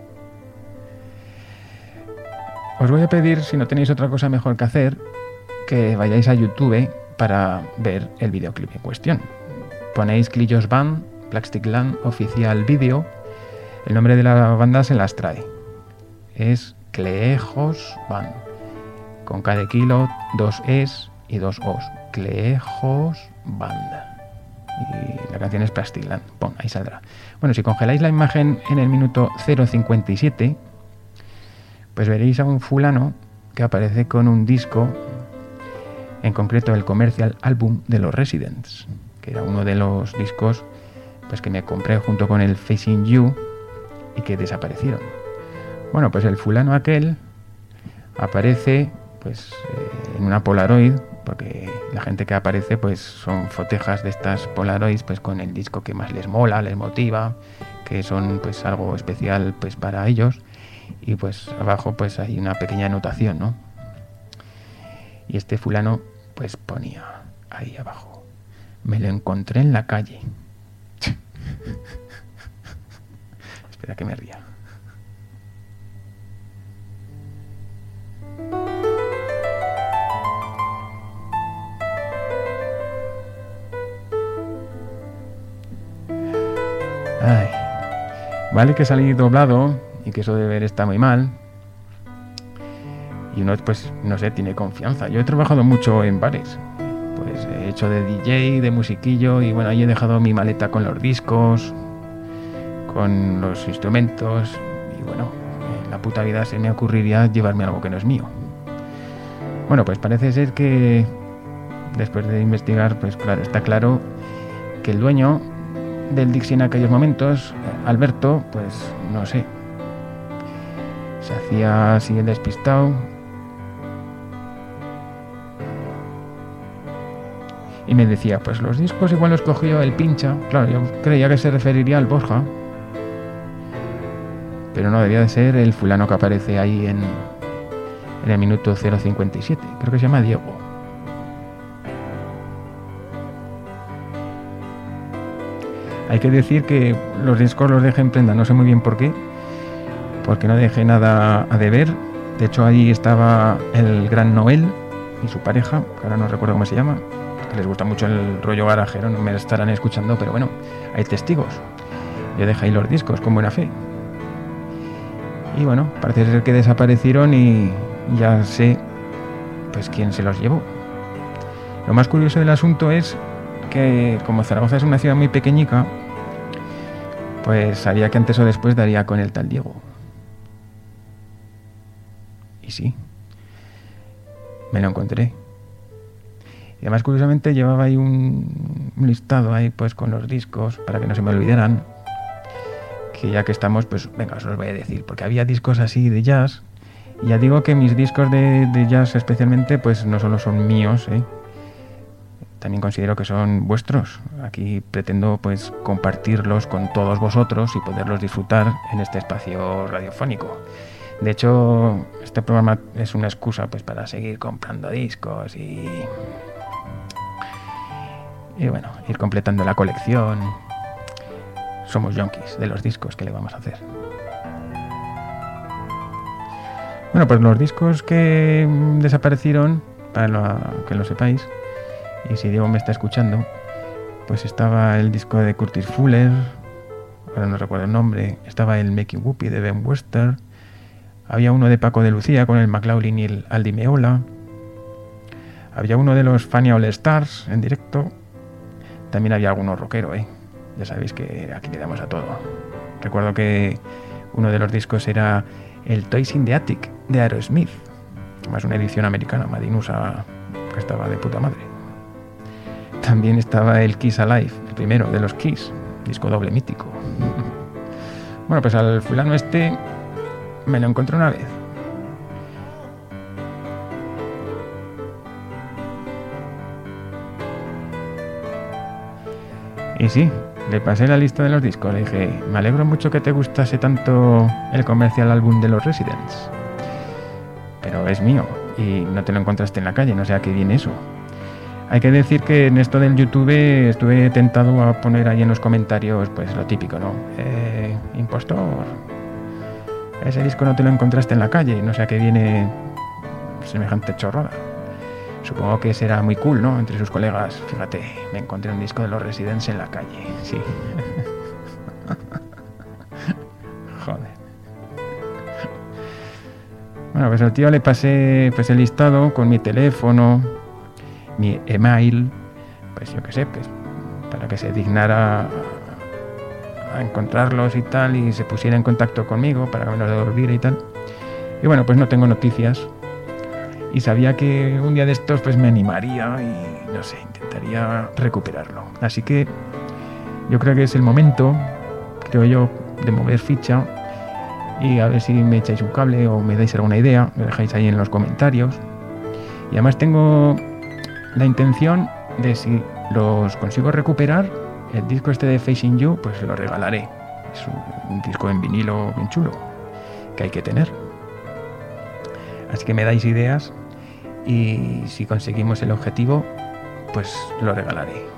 Os voy a pedir, si no tenéis otra cosa mejor que hacer, que vayáis a YouTube para ver el videoclip en cuestión. Ponéis Clillos Band, Plastic Land Oficial Video. El nombre de la banda se las trae. Es Cleejos Band. Con K de kilo, dos Es y dos Os. Cleejos Band. Y la canción es Plastic Land. Pon, ahí saldrá. Bueno, si congeláis la imagen en el minuto cero cincuenta y siete, pues veréis a un fulano que aparece con un disco, en concreto el Commercial Album de los Residents, que era uno de los discos pues que me compré junto con el Facing You y que desaparecieron. Bueno, pues el fulano aquel aparece pues eh, en una Polaroid, porque la gente que aparece pues son fotejas de estas Polaroids pues con el disco que más les mola, les motiva, que son pues algo especial pues para ellos, y pues abajo pues hay una pequeña anotación, ¿no? Y este fulano pues ponía ahí abajo: me lo encontré en la calle. Espera que me ría. Ay. Vale que salí doblado y que eso de ver está muy mal. Y uno pues, no sé, tiene confianza. Yo he trabajado mucho en bares. Pues he hecho de D J, de musiquillo, y bueno, ahí he dejado mi maleta con los discos, con los instrumentos, y bueno, en la puta vida se me ocurriría llevarme algo que no es mío. Bueno, pues parece ser que después de investigar, pues claro, está claro que el dueño del Dixie en aquellos momentos, Alberto, pues no sé, se hacía así el despistado y me decía, pues los discos igual los cogió el Pincha. Claro, yo creía que se referiría al Borja, pero no, debía de ser el fulano que aparece ahí en, en el minuto cero cincuenta y siete. Creo que se llama Diego. Hay que decir que los discos los dejé en prenda, no sé muy bien por qué, porque no dejé nada a deber. De hecho, allí estaba el gran Noel y su pareja, que ahora no recuerdo cómo se llama, que les gusta mucho el rollo garajero, no me estarán escuchando, pero bueno, hay testigos. Yo dejé ahí los discos con buena fe. Y bueno, parece ser que desaparecieron y ya sé pues quién se los llevó. Lo más curioso del asunto es que como Zaragoza es una ciudad muy pequeñica, pues sabía que antes o después daría con el tal Diego. Y sí, me lo encontré. Y además, curiosamente, llevaba ahí un, un listado ahí pues con los discos para que no se me olvidaran, que ya que estamos, pues venga, os los voy a decir, porque había discos así de jazz, y ya digo que mis discos de, de jazz especialmente pues no solo son míos, ¿eh? También considero que son vuestros. Aquí pretendo pues compartirlos con todos vosotros y poderlos disfrutar en este espacio radiofónico. De hecho, este programa es una excusa pues para seguir comprando discos y y bueno, ir completando la colección. Somos yonkis de los discos, ¿qué le vamos a hacer? Bueno, pues los discos que desaparecieron, para lo, que lo sepáis, y si Diego me está escuchando, pues estaba el disco de Curtis Fuller, ahora no recuerdo el nombre, estaba el Making Whoopi de Ben Webster, había uno de Paco de Lucía con el McLaughlin y el Aldi Meola, había uno de los Fania All Stars en directo, también había algunos rockeros, ¿eh? Ya sabéis que aquí le damos a todo. Recuerdo que uno de los discos era el Toys in the Attic de Aerosmith, más una edición americana, Madinusa, que estaba de puta madre. También estaba el Kiss Alive, el primero de los Kiss, disco doble mítico. Bueno, pues al fulano este me lo encontré una vez. Y sí, le pasé la lista de los discos, le dije, me alegro mucho que te gustase tanto el Commercial Album de los Residents, pero es mío y no te lo encontraste en la calle, no sé a qué viene eso. Hay que decir que en esto del YouTube estuve tentado a poner ahí en los comentarios pues lo típico, ¿no? Eh, impostor, ese disco no te lo encontraste en la calle, no sé a qué viene semejante chorrada. Supongo que será muy cool, ¿no? Entre sus colegas. Fíjate, me encontré un disco de los Residents en la calle. Sí. Joder. Bueno, pues al tío le pasé pues el listado con mi teléfono, mi email, pues yo qué sé, pues para que se dignara a encontrarlos y tal, y se pusiera en contacto conmigo para que me los devolviera y tal. Y bueno, pues no tengo noticias. Y sabía que un día de estos pues me animaría y no sé, intentaría recuperarlo. Así que yo creo que es el momento, creo yo, de mover ficha y a ver si me echáis un cable o me dais alguna idea, me dejáis ahí en los comentarios. Y además tengo la intención de, si los consigo recuperar, el disco este de Facing You, pues lo regalaré. Es un, un disco en vinilo bien chulo que hay que tener. Así que me dais ideas y si conseguimos el objetivo, pues lo regalaré.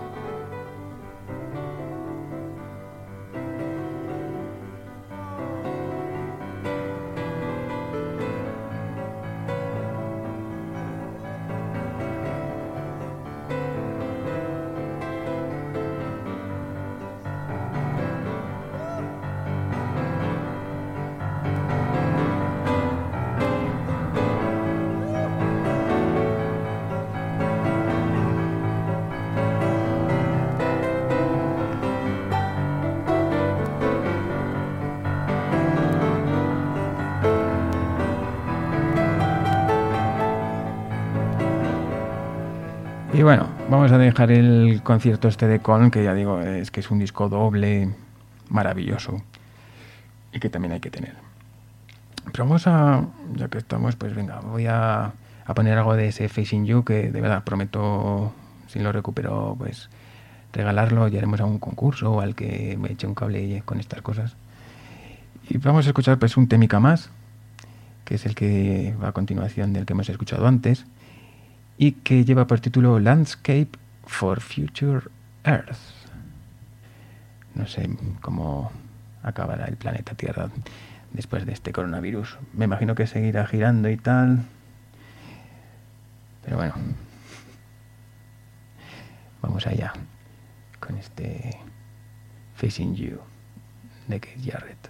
Y bueno, vamos a dejar el concierto este de Korn, que ya digo, es que es un disco doble maravilloso y que también hay que tener. Pero vamos a, ya que estamos, pues venga, voy a, a poner algo de ese Facing You, que de verdad prometo, si lo recupero, pues regalarlo y haremos a un concurso o al que me eche un cable con estas cosas. Y vamos a escuchar pues un temica más, que es el que va a continuación del que hemos escuchado antes, y que lleva por título Landscape for Future Earth. No sé cómo acabará el planeta Tierra después de este coronavirus. Me imagino que seguirá girando y tal. Pero bueno, vamos allá con este Facing You de Keith Jarrett.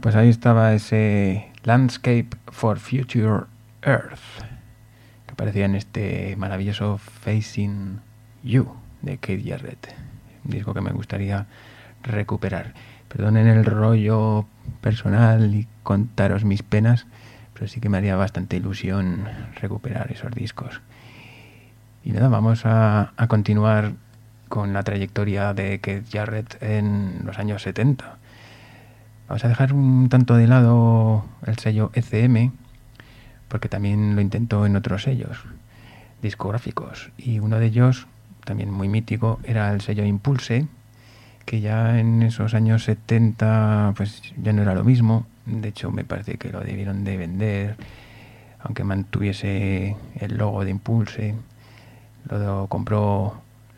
pues ahí estaba ese Landscape for Future Earth, que aparecía en este maravilloso Facing You de Keith Jarrett, un disco que me gustaría recuperar. Perdonen el rollo personal y contaros mis penas, pero sí que me haría bastante ilusión recuperar esos discos. Y nada, vamos a, a continuar con la trayectoria de Keith Jarrett en los años setenta. Vamos a dejar un tanto de lado el sello E C M, porque también lo intentó en otros sellos discográficos. Y uno de ellos, también muy mítico, era el sello Impulse, que ya en esos años setenta pues ya no era lo mismo. De hecho, me parece que lo debieron de vender, aunque mantuviese el logo de Impulse. Lo compró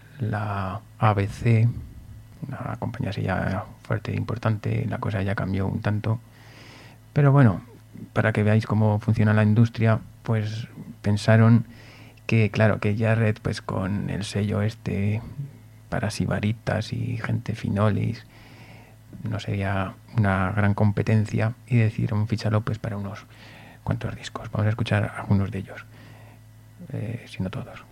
la A B C, una compañía así ya fuerte e importante. La cosa ya cambió un tanto, pero bueno, para que veáis cómo funciona la industria, pues pensaron que, claro, que Jarrett, pues con el sello este para sibaritas y gente finolis, no sería una gran competencia, y decidieron ficharlo pues para unos cuantos discos. Vamos a escuchar algunos de ellos, eh, si no todos.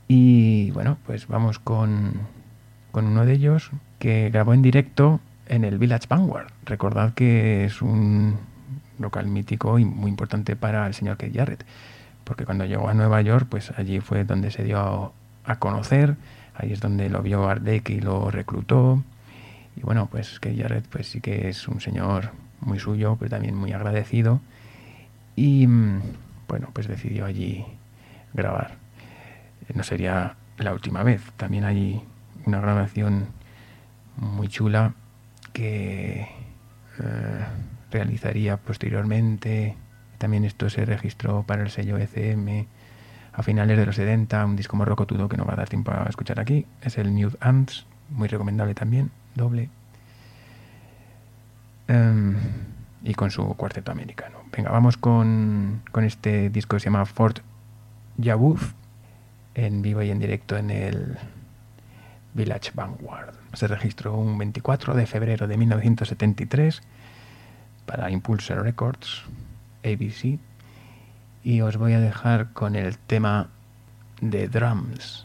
Y bueno, pues vamos con, con uno de ellos que grabó en directo en el Village Vanguard. Recordad que es un local mítico y muy importante para el señor Keith Jarrett, porque cuando llegó a Nueva York, pues allí fue donde se dio a, a conocer. Ahí es donde lo vio Art Deck y lo reclutó. Y bueno, pues Keith Jarrett pues sí que es un señor muy suyo, pero también muy agradecido. Y bueno, pues decidió allí grabar. No sería la última vez. También hay una grabación muy chula que eh, realizaría posteriormente. También esto se registró para el sello E C M a finales de los setenta, un disco morrocotudo que no va a dar tiempo a escuchar aquí. Es el Nude Ants, muy recomendable también, doble. Um, y con su cuarteto americano. Venga, vamos con, con este disco que se llama Fort Yawuf, en vivo y en directo en el Village Vanguard. Se registró un veinticuatro de febrero de mil novecientos setenta y tres para Impulse Records, A B C, y os voy a dejar con el tema de Drums.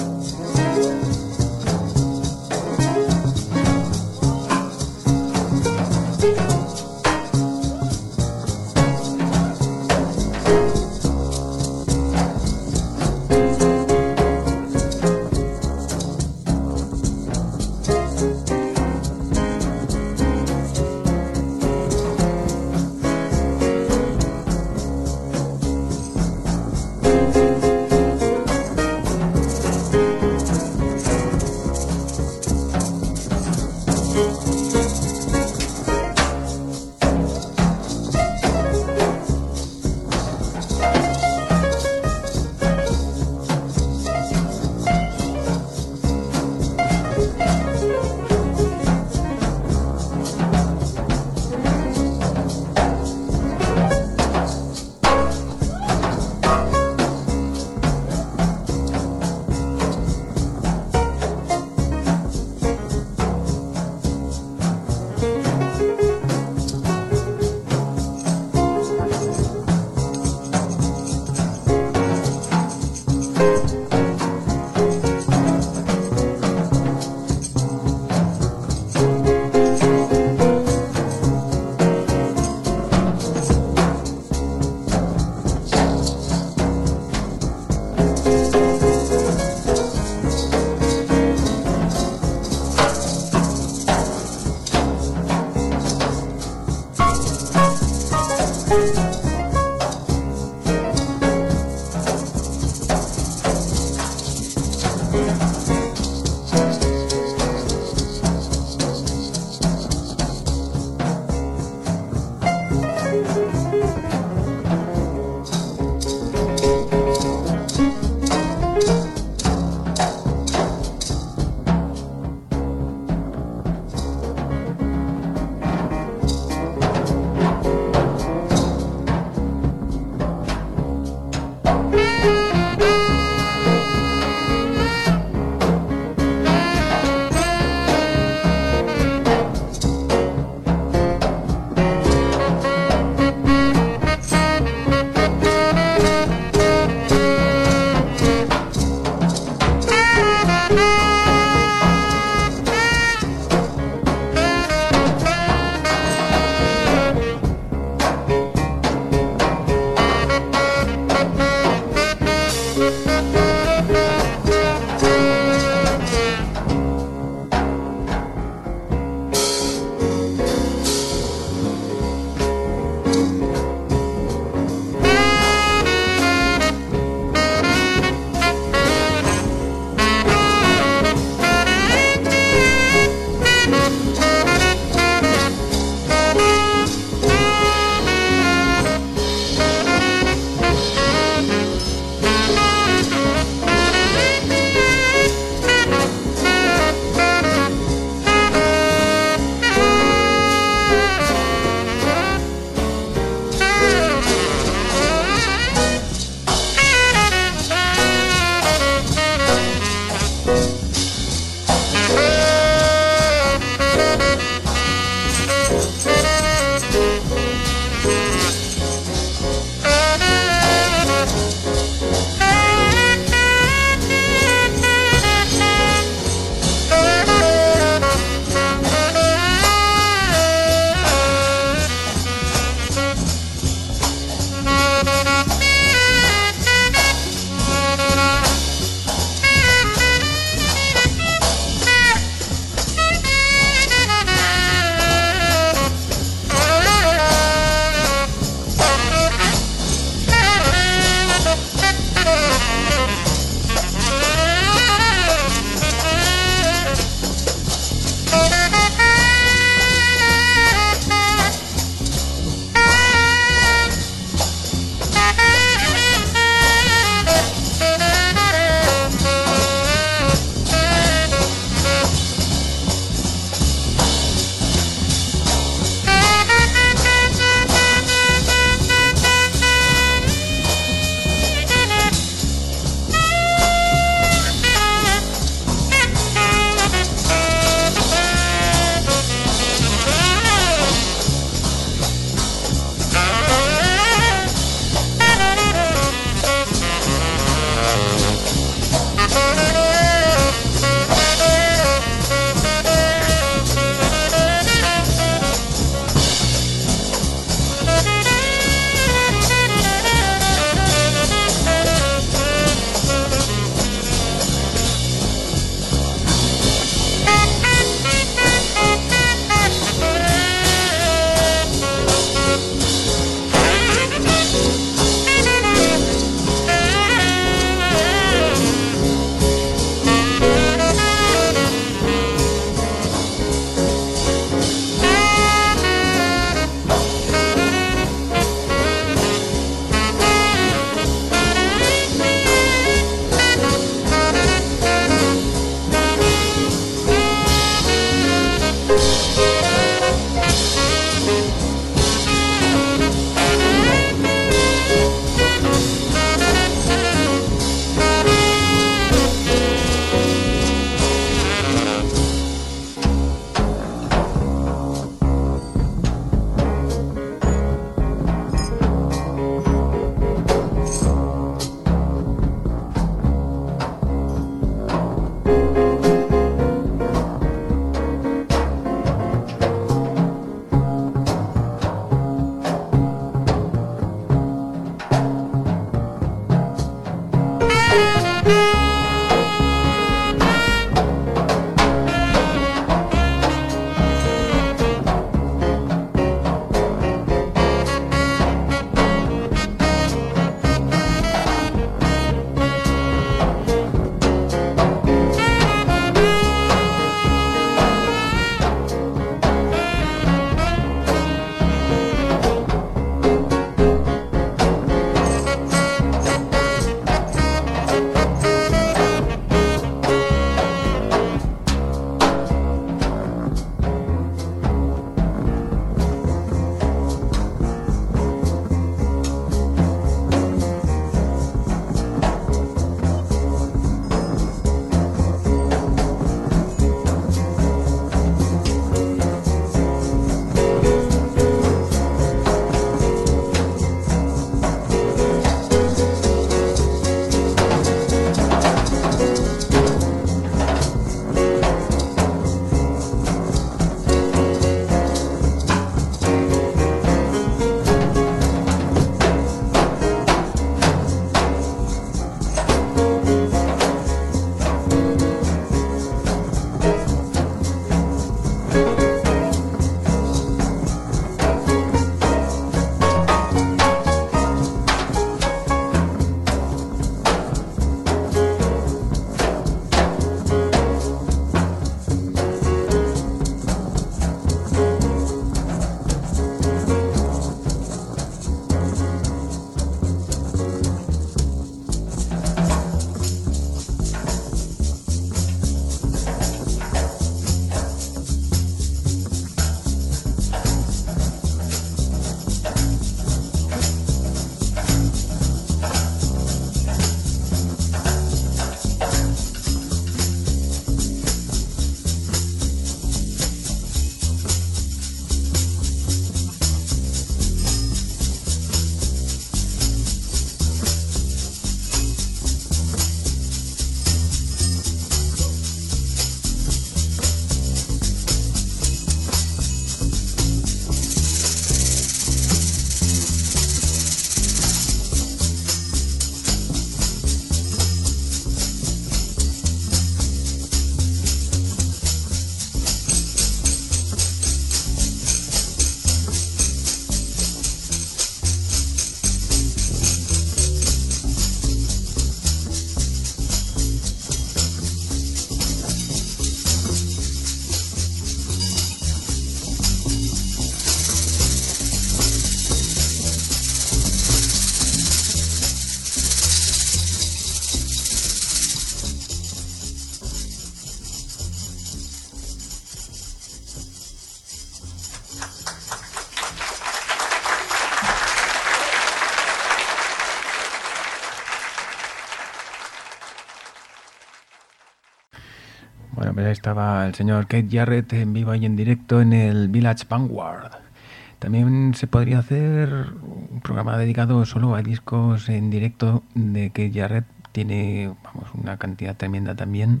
Bueno, pues ahí estaba el señor Keith Jarrett en vivo y en directo en el Village Vanguard. También se podría hacer un programa dedicado solo a discos en directo de Keith Jarrett. Tiene, vamos, una cantidad tremenda también.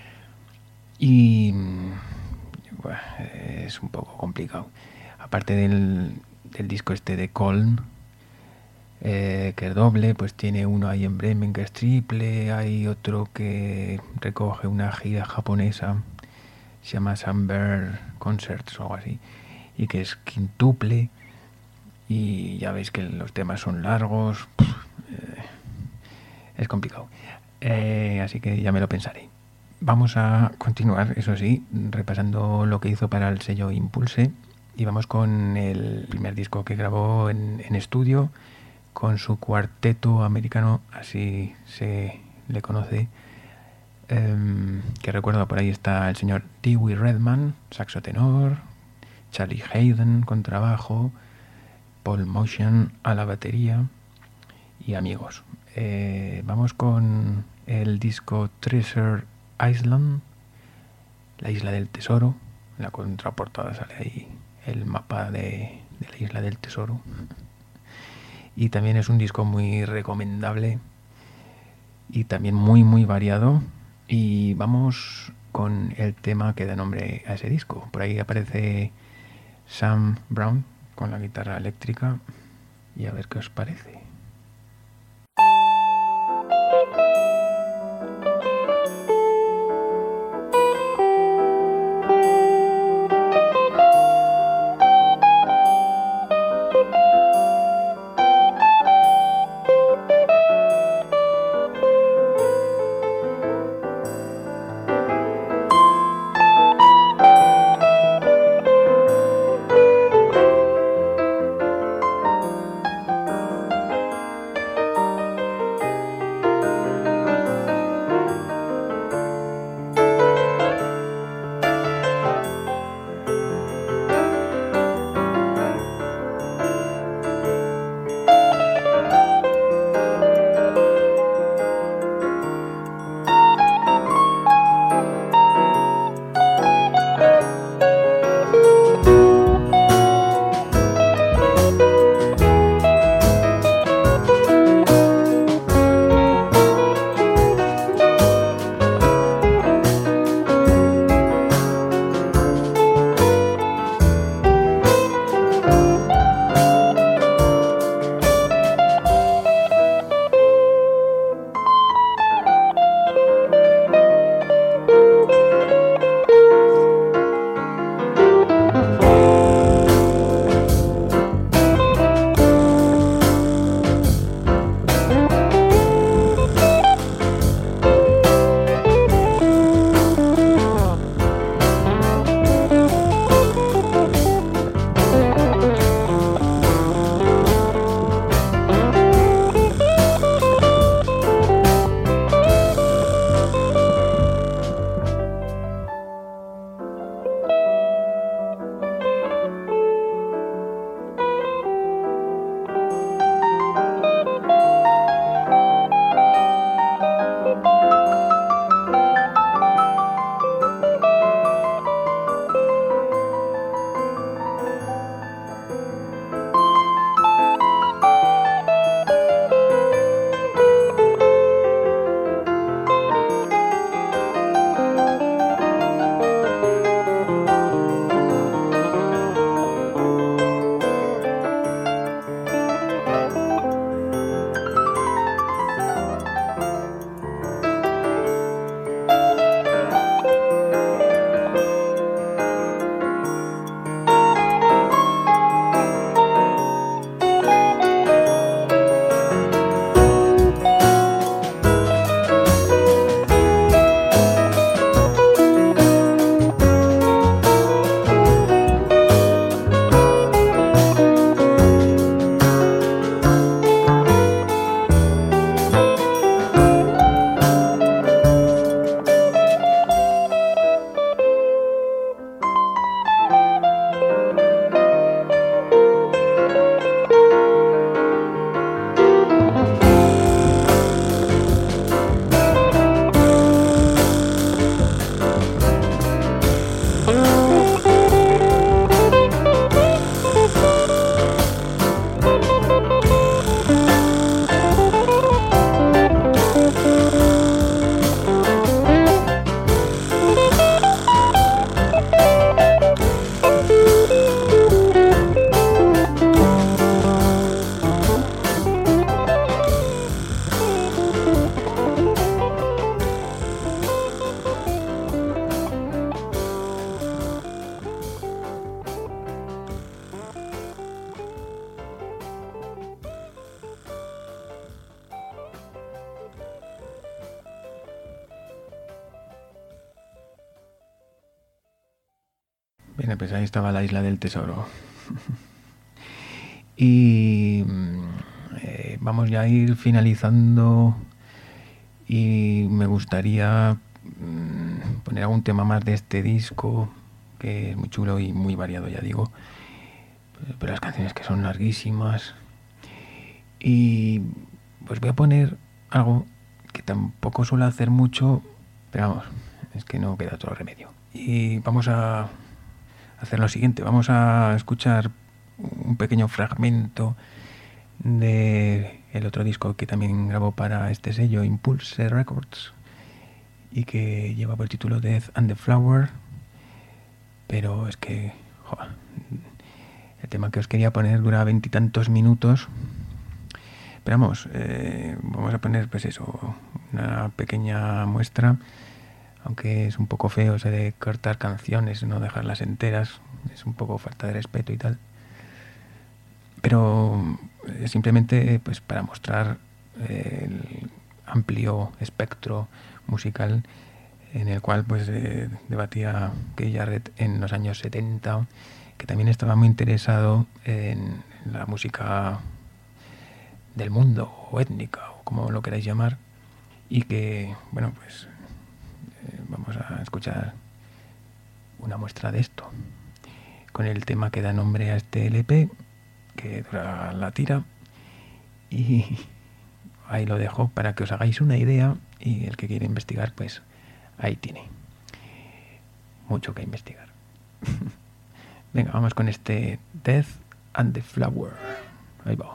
Y bueno, es un poco complicado. Aparte del, del disco este de Colm, eh, que es doble, pues tiene uno ahí en Bremen que es triple, hay otro que recoge una gira japonesa, se llama Sunbird Concerts o algo así, y que es quintuple, y ya veis que los temas son largos, pff, eh, es complicado, eh, así que ya me lo pensaré. Vamos a continuar, eso sí, repasando lo que hizo para el sello Impulse, y vamos con el primer disco que grabó en, en estudio, con su cuarteto americano, así se le conoce, eh, que recuerdo por ahí está el señor Dewey Redman, saxo tenor, Charlie Hayden, contrabajo, Paul Motion a la batería y amigos. Eh, vamos con el disco Treasure Island, la isla del tesoro. En la contraportada sale ahí el mapa de, de la isla del tesoro. Y también es un disco muy recomendable y también muy muy variado. Y vamos con el tema que da nombre a ese disco. Por ahí aparece Sam Brown con la guitarra eléctrica y a ver qué os parece. Bien, pues ahí estaba la isla del tesoro. Y eh, vamos ya a ir finalizando y me gustaría poner algún tema más de este disco, que es muy chulo y muy variado, ya digo. Pero las canciones que son larguísimas. Y pues voy a poner algo que tampoco suelo hacer mucho, pero vamos, es que no queda otro remedio. Y vamos a hacer lo siguiente, vamos a escuchar un pequeño fragmento de el otro disco que también grabó para este sello, Impulse Records, y que lleva por título Death and the Flower. Pero es que joder, el tema que os quería poner dura veintitantos minutos. Pero vamos, eh, vamos a poner pues eso, una pequeña muestra, aunque es un poco feo ese de cortar canciones, no dejarlas enteras, es un poco falta de respeto y tal. Pero eh, simplemente pues para mostrar eh, el amplio espectro musical en el cual pues eh, debatía Keith Jarrett en los años setenta, que también estaba muy interesado en la música del mundo o étnica o como lo queráis llamar, y que bueno pues eh, vamos a escuchar una muestra de esto con el tema que da nombre a este L P, que dura la tira, y ahí lo dejo para que os hagáis una idea, y el que quiere investigar pues ahí tiene mucho que investigar. Venga, vamos con este Death and the Flower. Ahí va.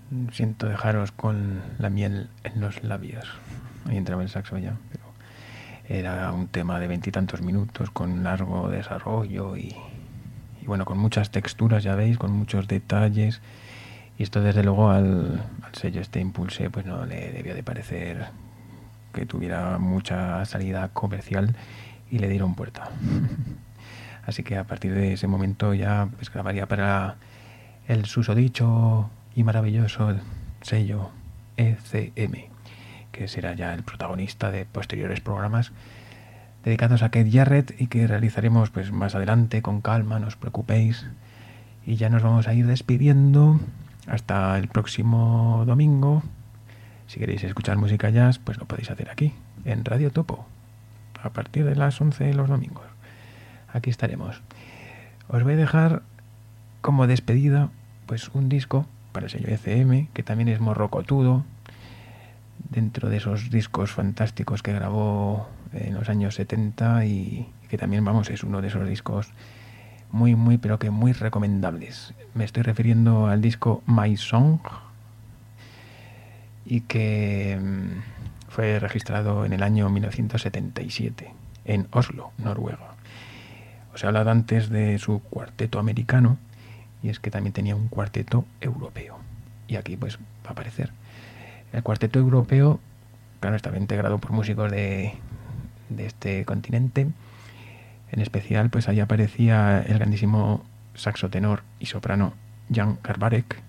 Siento dejaros con la miel en los labios. Ahí entraba el saxo ya, pero era un tema de veintitantos minutos con largo desarrollo y, y bueno, con muchas texturas, ya veis, con muchos detalles. Y esto desde luego al, al sello este Impulse pues no le debió de parecer que tuviera mucha salida comercial y le dieron puerta. Así que a partir de ese momento ya pues grabaría para el susodicho y maravilloso sello E C M, que será ya el protagonista de posteriores programas dedicados a Keith Jarrett y que realizaremos pues más adelante con calma, no os preocupéis. Y ya nos vamos a ir despidiendo hasta el próximo domingo. Si queréis escuchar música jazz, pues lo podéis hacer aquí, en Radio Topo, a partir de las once de los domingos. Aquí estaremos. Os voy a dejar como despedida pues un disco para el sello E C M, que también es morrocotudo, dentro de esos discos fantásticos que grabó en los años setenta y que también, vamos, es uno de esos discos muy, muy, pero que muy recomendables. Me estoy refiriendo al disco My Song y que mmm, fue registrado en el año mil novecientos setenta y siete en Oslo, Noruega. Os he hablado antes de su cuarteto americano y es que también tenía un cuarteto europeo y aquí pues va a aparecer. El cuarteto europeo, claro, estaba integrado por músicos de, de este continente. En especial, pues ahí aparecía el grandísimo saxotenor y soprano Jan Garbarek.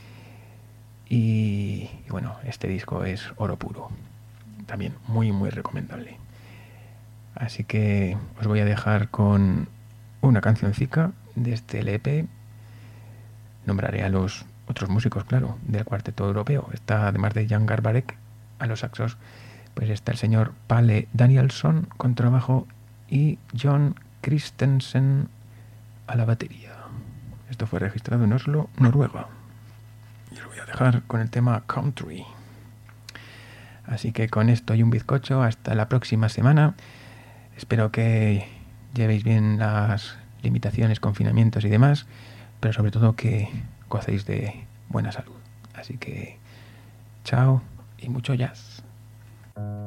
Y, y bueno, este disco es oro puro. También muy, muy recomendable. Así que os voy a dejar con una cancioncica de este L P. Nombraré a los otros músicos, claro, del cuarteto europeo. Está, además de Jan Garbarek, a los saxos, pues está el señor Pale Danielsson con trabajo y John Christensen a la batería. Esto fue registrado en Oslo, Noruega. Y os voy a dejar con el tema Country. Así que con esto y un bizcocho, hasta la próxima semana. Espero que llevéis bien las limitaciones, confinamientos y demás, pero sobre todo que gocéis de buena salud. Así que chao y mucho jazz.